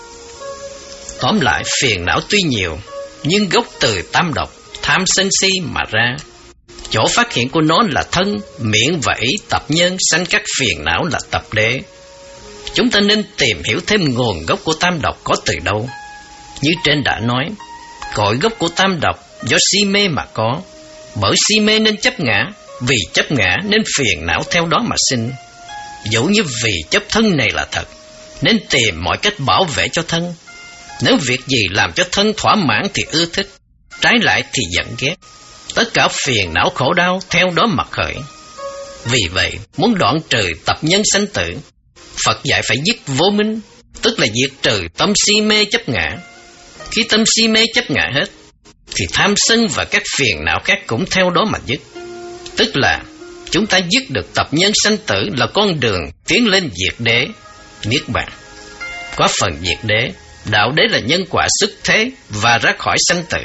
Tóm lại, phiền não tuy nhiều, nhưng gốc từ tam độc, tham sân si mà ra. Chỗ phát hiện của nó là thân, miệng và ý tập nhân sanh các phiền não là tập đế. Chúng ta nên tìm hiểu thêm nguồn gốc của tam độc có từ đâu. Như trên đã nói, cội gốc của tam độc do si mê mà có. Bởi si mê nên chấp ngã, vì chấp ngã nên phiền não theo đó mà sinh. Dẫu như vì chấp thân này là thật, nên tìm mọi cách bảo vệ cho thân. Nếu việc gì làm cho thân thỏa mãn thì ưa thích, trái lại thì giận ghét. Tất cả phiền não khổ đau theo đó mà khởi. Vì vậy, muốn đoạn trừ tập nhân sanh tử, Phật dạy phải dứt vô minh, tức là diệt trừ tâm si mê chấp ngã. Khi tâm si mê chấp ngã hết, thì tham sân và các phiền não khác cũng theo đó mà dứt. Tức là chúng ta dứt được tập nhân sanh tử là con đường tiến lên diệt đế, niết bàn. Có phần diệt đế, đạo đế là nhân quả xuất thế và ra khỏi sanh tử.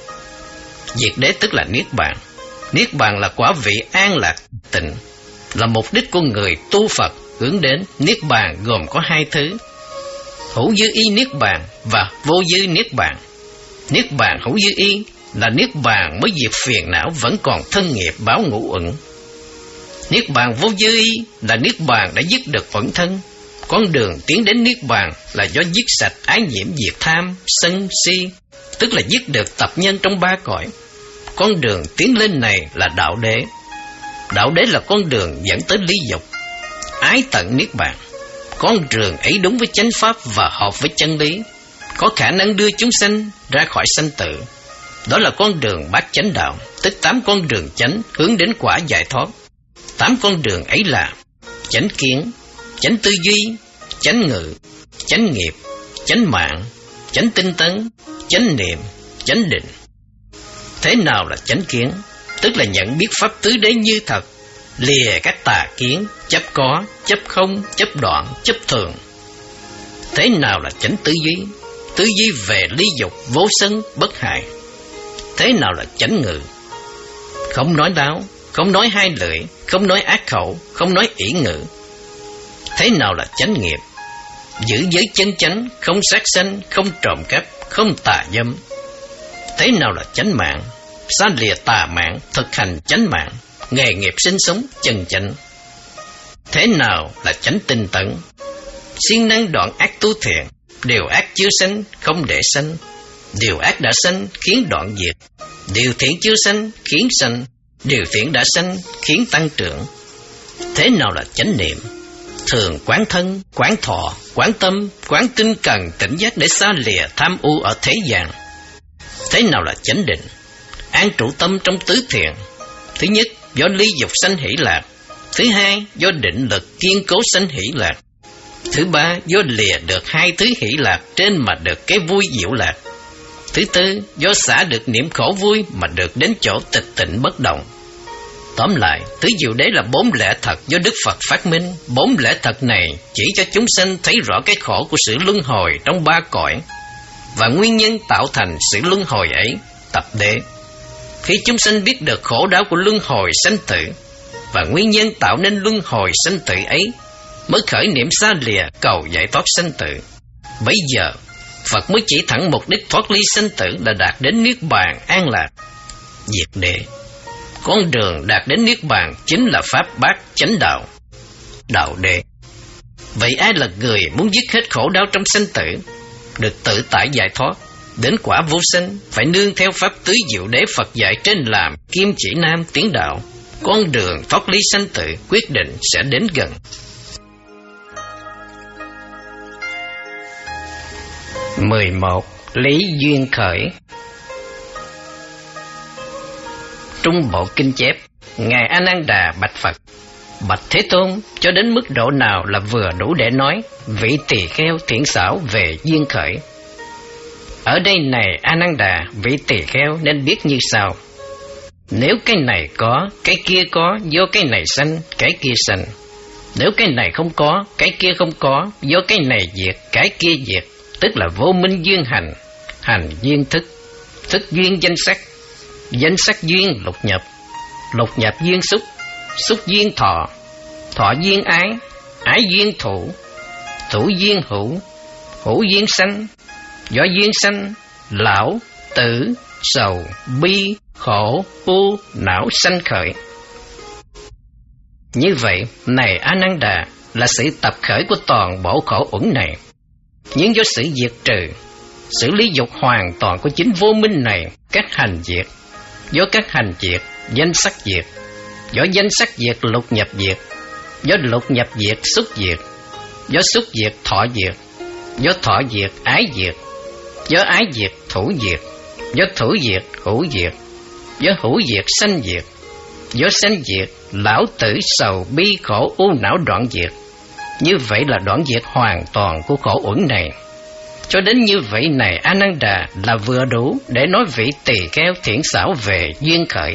Diệt đế tức là niết bàn. Niết bàn là quả vị an lạc tịnh, là mục đích của người tu Phật hướng đến. Niết bàn gồm có hai thứ: hữu dư y niết bàn và vô dư niết bàn. Niết bàn hữu dư y là niết bàn mới diệt phiền não vẫn còn thân nghiệp báo ngũ uẩn. Niết bàn vô dư y là niết bàn đã dứt được uẩn thân. Con đường tiến đến niết bàn là do dứt sạch ái nhiễm diệt tham, sân, si, tức là dứt được tập nhân trong ba cõi. Con đường tiến lên này là đạo đế. Đạo đế là con đường dẫn tới ly dục, ái tận niết bàn. Con đường ấy đúng với chánh pháp và hợp với chân lý, có khả năng đưa chúng sanh ra khỏi sanh tử. Đó là con đường bát chánh đạo, tức tám con đường chánh hướng đến quả giải thoát. Tám con đường ấy là chánh kiến, chánh tư duy, chánh ngữ, chánh nghiệp, chánh mạng, chánh tinh tấn, chánh niệm, chánh định. Thế nào là chánh kiến? Tức là nhận biết pháp tứ đế như thật, lìa các tà kiến, chấp có, chấp không, chấp đoạn, chấp thường. Thế nào là chánh tư duy? Tư duy về ly dục, vô sân, bất hại. Thế nào là chánh ngữ? Không nói láo, không nói hai lưỡi, không nói ác khẩu, không nói ỷ ngữ. Thế nào là chánh nghiệp? Giữ giới chân chánh, không sát sanh, không trộm cắp, không tà dâm, Thế nào là chánh mạng? Xa lìa tà mạng, thực hành chánh mạng, nghề nghiệp sinh sống chân chánh. Thế nào là chánh tinh tấn? Siêng năng đoạn ác tu thiện, điều ác chưa sanh không để sanh, điều ác đã sanh khiến đoạn diệt, điều thiện chưa sanh khiến sanh, điều thiện đã sanh khiến tăng trưởng. Thế nào là chánh niệm? Thường quán thân, quán thọ, quán tâm, quán tinh cần tỉnh giác để xa lìa tham ưu ở thế gian. Thế nào là chánh định? An trụ tâm trong tứ thiện. Thứ nhất, do ly dục sanh hỷ lạc. Thứ hai, do định lực kiên cố sanh hỷ lạc. Thứ ba, do lìa được hai thứ hỷ lạc trên mà được cái vui diệu lạc. Thứ tư, do xả được niệm khổ vui mà được đến chỗ tịch tịnh bất động. Tóm lại, tứ diệu đế là bốn lẽ thật do Đức Phật phát minh. Bốn lẽ thật này chỉ cho chúng sanh thấy rõ cái khổ của sự luân hồi trong ba cõi và nguyên nhân tạo thành sự luân hồi ấy. Tập đế. Khi chúng sanh biết được khổ đau của luân hồi sanh tử và nguyên nhân tạo nên luân hồi sanh tử ấy, mới khởi niệm xa lìa cầu giải thoát sanh tử. Bây giờ Phật mới chỉ thẳng mục đích thoát ly sanh tử là đạt đến niết bàn an lạc. Diệt đế. Con đường đạt đến niết bàn chính là pháp bát chánh đạo. Đạo đế. Vậy ai là người muốn dứt hết khổ đau trong sanh tử, được tự tại giải thoát, đến quả vô sanh, phải nương theo pháp tứ diệu đế Phật dạy trên làm kim chỉ nam tiến đạo. Con đường thoát ly sanh tử quyết định sẽ đến gần. mười một. Lý duyên khởi. Trung bộ kinh chép, Ngài A Nan Đà bạch Phật: Bạch Thế Tôn, cho đến mức độ nào là vừa đủ để nói vị tỳ kheo thiện xảo về duyên khởi? Ở đây này A Nan Đà, vị tỳ kheo nên biết như sau: nếu cái này có, cái kia có, do cái này sanh, cái kia sanh. Nếu cái này không có, cái kia không có, do cái này diệt, cái kia diệt, tức là vô minh duyên hành, hành duyên thức, thức duyên danh sắc, danh sắc duyên lục nhập, lục nhập duyên xúc, xúc duyên thọ, thọ duyên ái, ái duyên thủ, thủ duyên hữu, hữu duyên sanh, do duyên sanh, lão, tử, sầu, bi, khổ, u, não sanh khởi. Như vậy, này A Nan Đà, là sự tập khởi của toàn bộ khổ uẩn này. Nhưng do sự diệt trừ, xử lý dục hoàn toàn của chính vô minh này, các hành diệt. Do các hành diệt, danh sắc diệt. Do danh sắc diệt, lục nhập diệt. Do lục nhập diệt, xúc diệt. Do xúc diệt, thọ diệt. Do thọ diệt, ái diệt. Do ái diệt, thủ diệt. Do thủ diệt, hữu diệt. Do hữu diệt, sanh diệt. Do sanh diệt, lão tử sầu bi khổ u não đoạn diệt. Như vậy là đoạn diệt hoàn toàn của khổ uẩn này. Cho đến như vậy này A Nan Đà là vừa đủ để nói vị tỳ kheo thiện xảo về duyên khởi.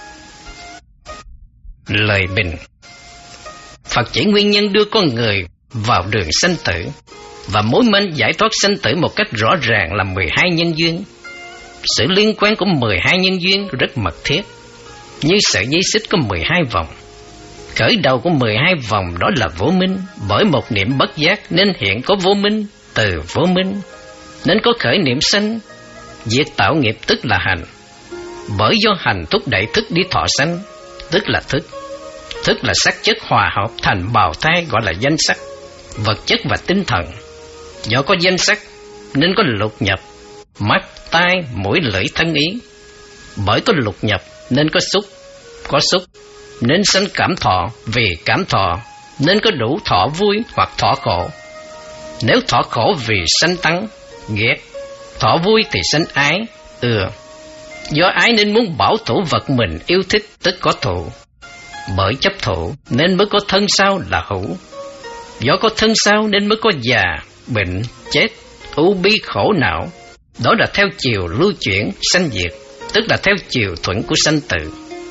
Lời bình. Phật chỉ nguyên nhân đưa con người vào đường sanh tử, và mối manh giải thoát sanh tử một cách rõ ràng là mười hai nhân duyên. Sự liên quan của mười hai nhân duyên rất mật thiết, như sợi dây xích có mười hai vòng. Khởi đầu của mười hai vòng đó là vô minh, bởi một niệm bất giác nên hiện có vô minh, từ vô minh nên có khởi niệm sanh. Việc tạo nghiệp tức là hành, bởi do hành thúc đẩy thức đi thọ sanh, tức là thức. Thức là sắc chất hòa hợp thành bào thai gọi là danh sắc, vật chất và tinh thần. Do có danh sắc nên có lục nhập, mắt, tai, mũi, lưỡi, thân, ý. Bởi có lục nhập nên có xúc, có xúc nên sanh cảm thọ, vì cảm thọ nên có đủ thọ vui hoặc thọ khổ. Nếu thọ khổ vì sanh tắng, ghét, thọ vui thì sanh ái, ưa. Do ái nên muốn bảo thủ vật mình yêu thích, tức có thụ. Bởi chấp thụ nên mới có thân sau là hữu. Do có thân sau nên mới có già, bệnh, chết, ưu bi khổ não. Đó là theo chiều lưu chuyển, sanh diệt, tức là theo chiều thuận của sanh tử.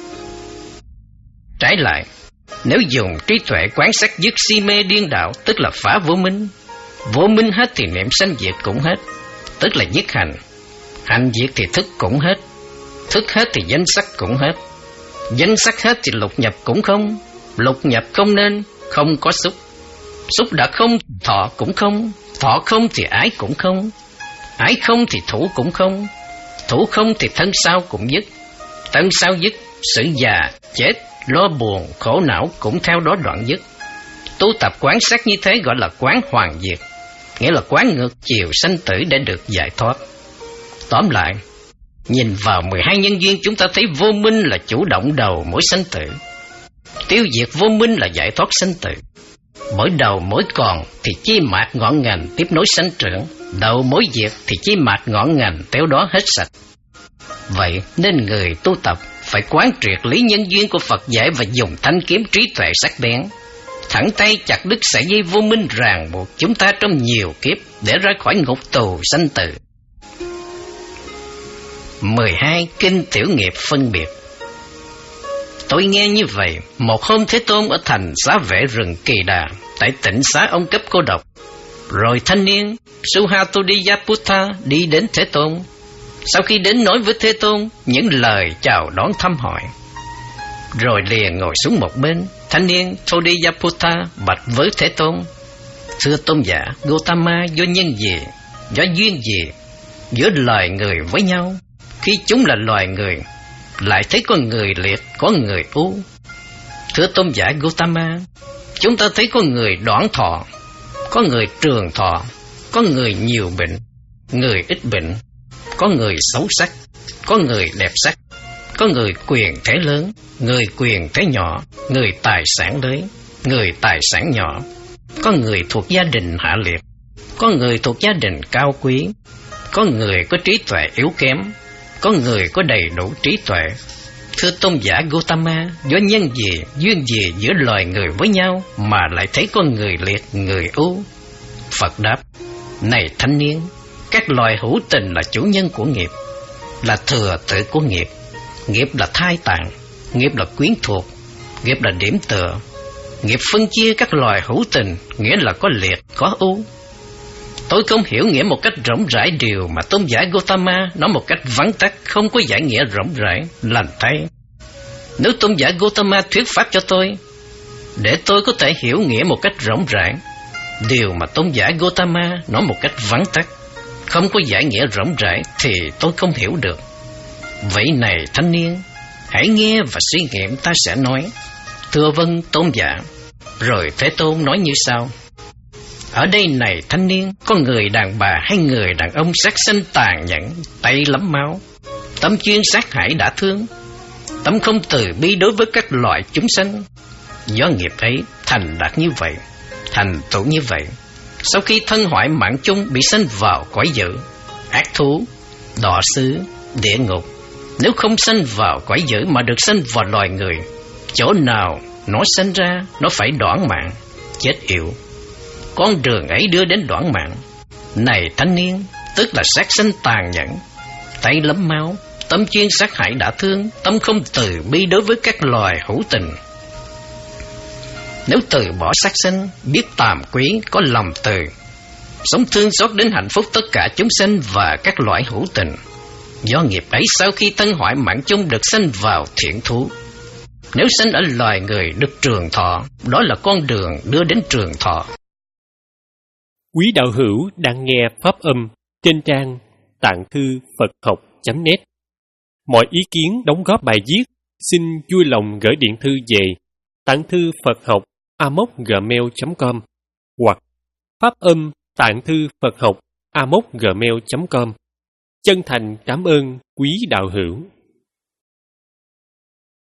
Trái lại, nếu dùng trí tuệ quán sát dứt si mê điên đạo, tức là phá vô minh. Vô minh hết thì niệm sanh diệt cũng hết, tức là dứt hành. Hành diệt thì thức cũng hết, thức hết thì danh sắc cũng hết. Danh sắc hết thì lục nhập cũng không, lục nhập không nên không có xúc. Xúc đã không, thọ cũng không, thọ không thì ái cũng không, ái không thì thủ cũng không, Thủ không thì thân sau cũng dứt. Thân sau dứt, sự già, chết, lo buồn, khổ não cũng theo đó đoạn dứt. Tu tập quán sát như thế gọi là quán hoàn diệt, nghĩa là quán ngược chiều sanh tử để được giải thoát. Tóm lại, nhìn vào mười hai nhân duyên, chúng ta thấy vô minh là chủ động đầu mỗi sanh tử. Tiêu diệt vô minh là giải thoát sanh tử. Mỗi đầu mỗi còn thì chi mạt ngọn ngành tiếp nối sanh trưởng, đầu mỗi diệt thì chi mạt ngọn ngành theo đó hết sạch. Vậy nên người tu tập phải quán triệt lý nhân duyên của Phật dạy và dùng thanh kiếm trí tuệ sắc bén, thẳng tay chặt đứt sợi dây vô minh ràng buộc chúng ta trong nhiều kiếp để ra khỏi ngục tù sanh tử. mười hai. Kinh tiểu nghiệp phân biệt. Tôi nghe như vậy, một hôm Thế Tôn ở thành Xá Vệ rừng Kỳ Đà, tại tỉnh xá ông cấp cô độc. Rồi thanh niên Suhatodiyaputta đi đến Thế Tôn. Sau khi đến nói với Thế Tôn những lời chào đón thăm hỏi, rồi liền ngồi xuống một bên. Thanh niên Todiyaputta bạch với Thế Tôn: Thưa Tôn giả Gotama, do nhân gì, do duyên gì giữa loài người với nhau, khi chúng là loài người lại thấy có người liệt, có người ưu? Thưa Tôn giả Gotama, chúng ta thấy có người đoạn thọ, có người trường thọ, có người nhiều bệnh, người ít bệnh, có người xấu sắc, có người đẹp sắc, có người quyền thế lớn, người quyền thế nhỏ, người tài sản lớn, người tài sản nhỏ, có người thuộc gia đình hạ liệt, có người thuộc gia đình cao quý, có người có trí tuệ yếu kém, có người có đầy đủ trí tuệ. Thưa Tôn giả Gotama, do nhân gì, duyên gì giữa loài người với nhau mà lại thấy có người liệt, người ưu? Phật đáp: Này thanh niên, các loài hữu tình là chủ nhân của nghiệp, là thừa tự của nghiệp. Nghiệp là thai tạng, nghiệp là quyến thuộc, nghiệp là điểm tựa. Nghiệp phân chia các loài hữu tình, nghĩa là có liệt, có ưu. Tôi không hiểu nghĩa một cách rộng rãi điều mà Tôn giả Gotama nói một cách vắn tắt, không có giải nghĩa rộng rãi. Lành thay, nếu Tôn giả Gotama thuyết pháp cho tôi, để tôi có thể hiểu nghĩa một cách rộng rãi điều mà Tôn giả Gotama nói một cách vắn tắt, không có giải nghĩa rộng rãi, thì tôi không hiểu được. Vậy này thanh niên, hãy nghe và suy nghiệm ta sẽ nói. Thưa vâng Tôn giả. Rồi Thế Tôn nói như sau: Ở đây này thanh niên, có người đàn bà hay người đàn ông sát sanh tàn nhẫn, tay lấm máu, tâm chuyên sát hại đã thương, tâm không từ bi đối với các loại chúng sanh. Do nghiệp ấy thành đạt như vậy, thành tựu như vậy. Sau khi thân hoại mạng chung, bị sanh vào cõi dữ, ác thú, đọa xứ, địa ngục. Nếu không sanh vào cõi dữ mà được sanh vào loài người, chỗ nào nó sanh ra, nó phải đoạn mạng, chết yểu. Con đường ấy đưa đến đoạn mạng. Này thanh niên, tức là sát sanh tàn nhẫn, tay lấm máu, tâm chuyên sát hại đã thương, tâm không từ bi đối với các loài hữu tình. Nếu từ bỏ sát sanh, biết tàm quý, có lòng từ, sống thương xót đến hạnh phúc tất cả chúng sanh và các loại hữu tình, do nghiệp ấy sau khi thân hoại mạng chung được sanh vào thiện thú. Nếu sanh ở loài người được trường thọ, đó là con đường đưa đến trường thọ. Quý đạo hữu đang nghe pháp âm trên trang tạng thư Phật học chấm net. Mọi ý kiến đóng góp bài viết xin vui lòng gửi điện thư về tạng thư Phật học a m o c gmail chấm com hoặc pháp âm tạng thư Phật học a m o c gmail chấm com. Chân thành cảm ơn quý đạo hữu.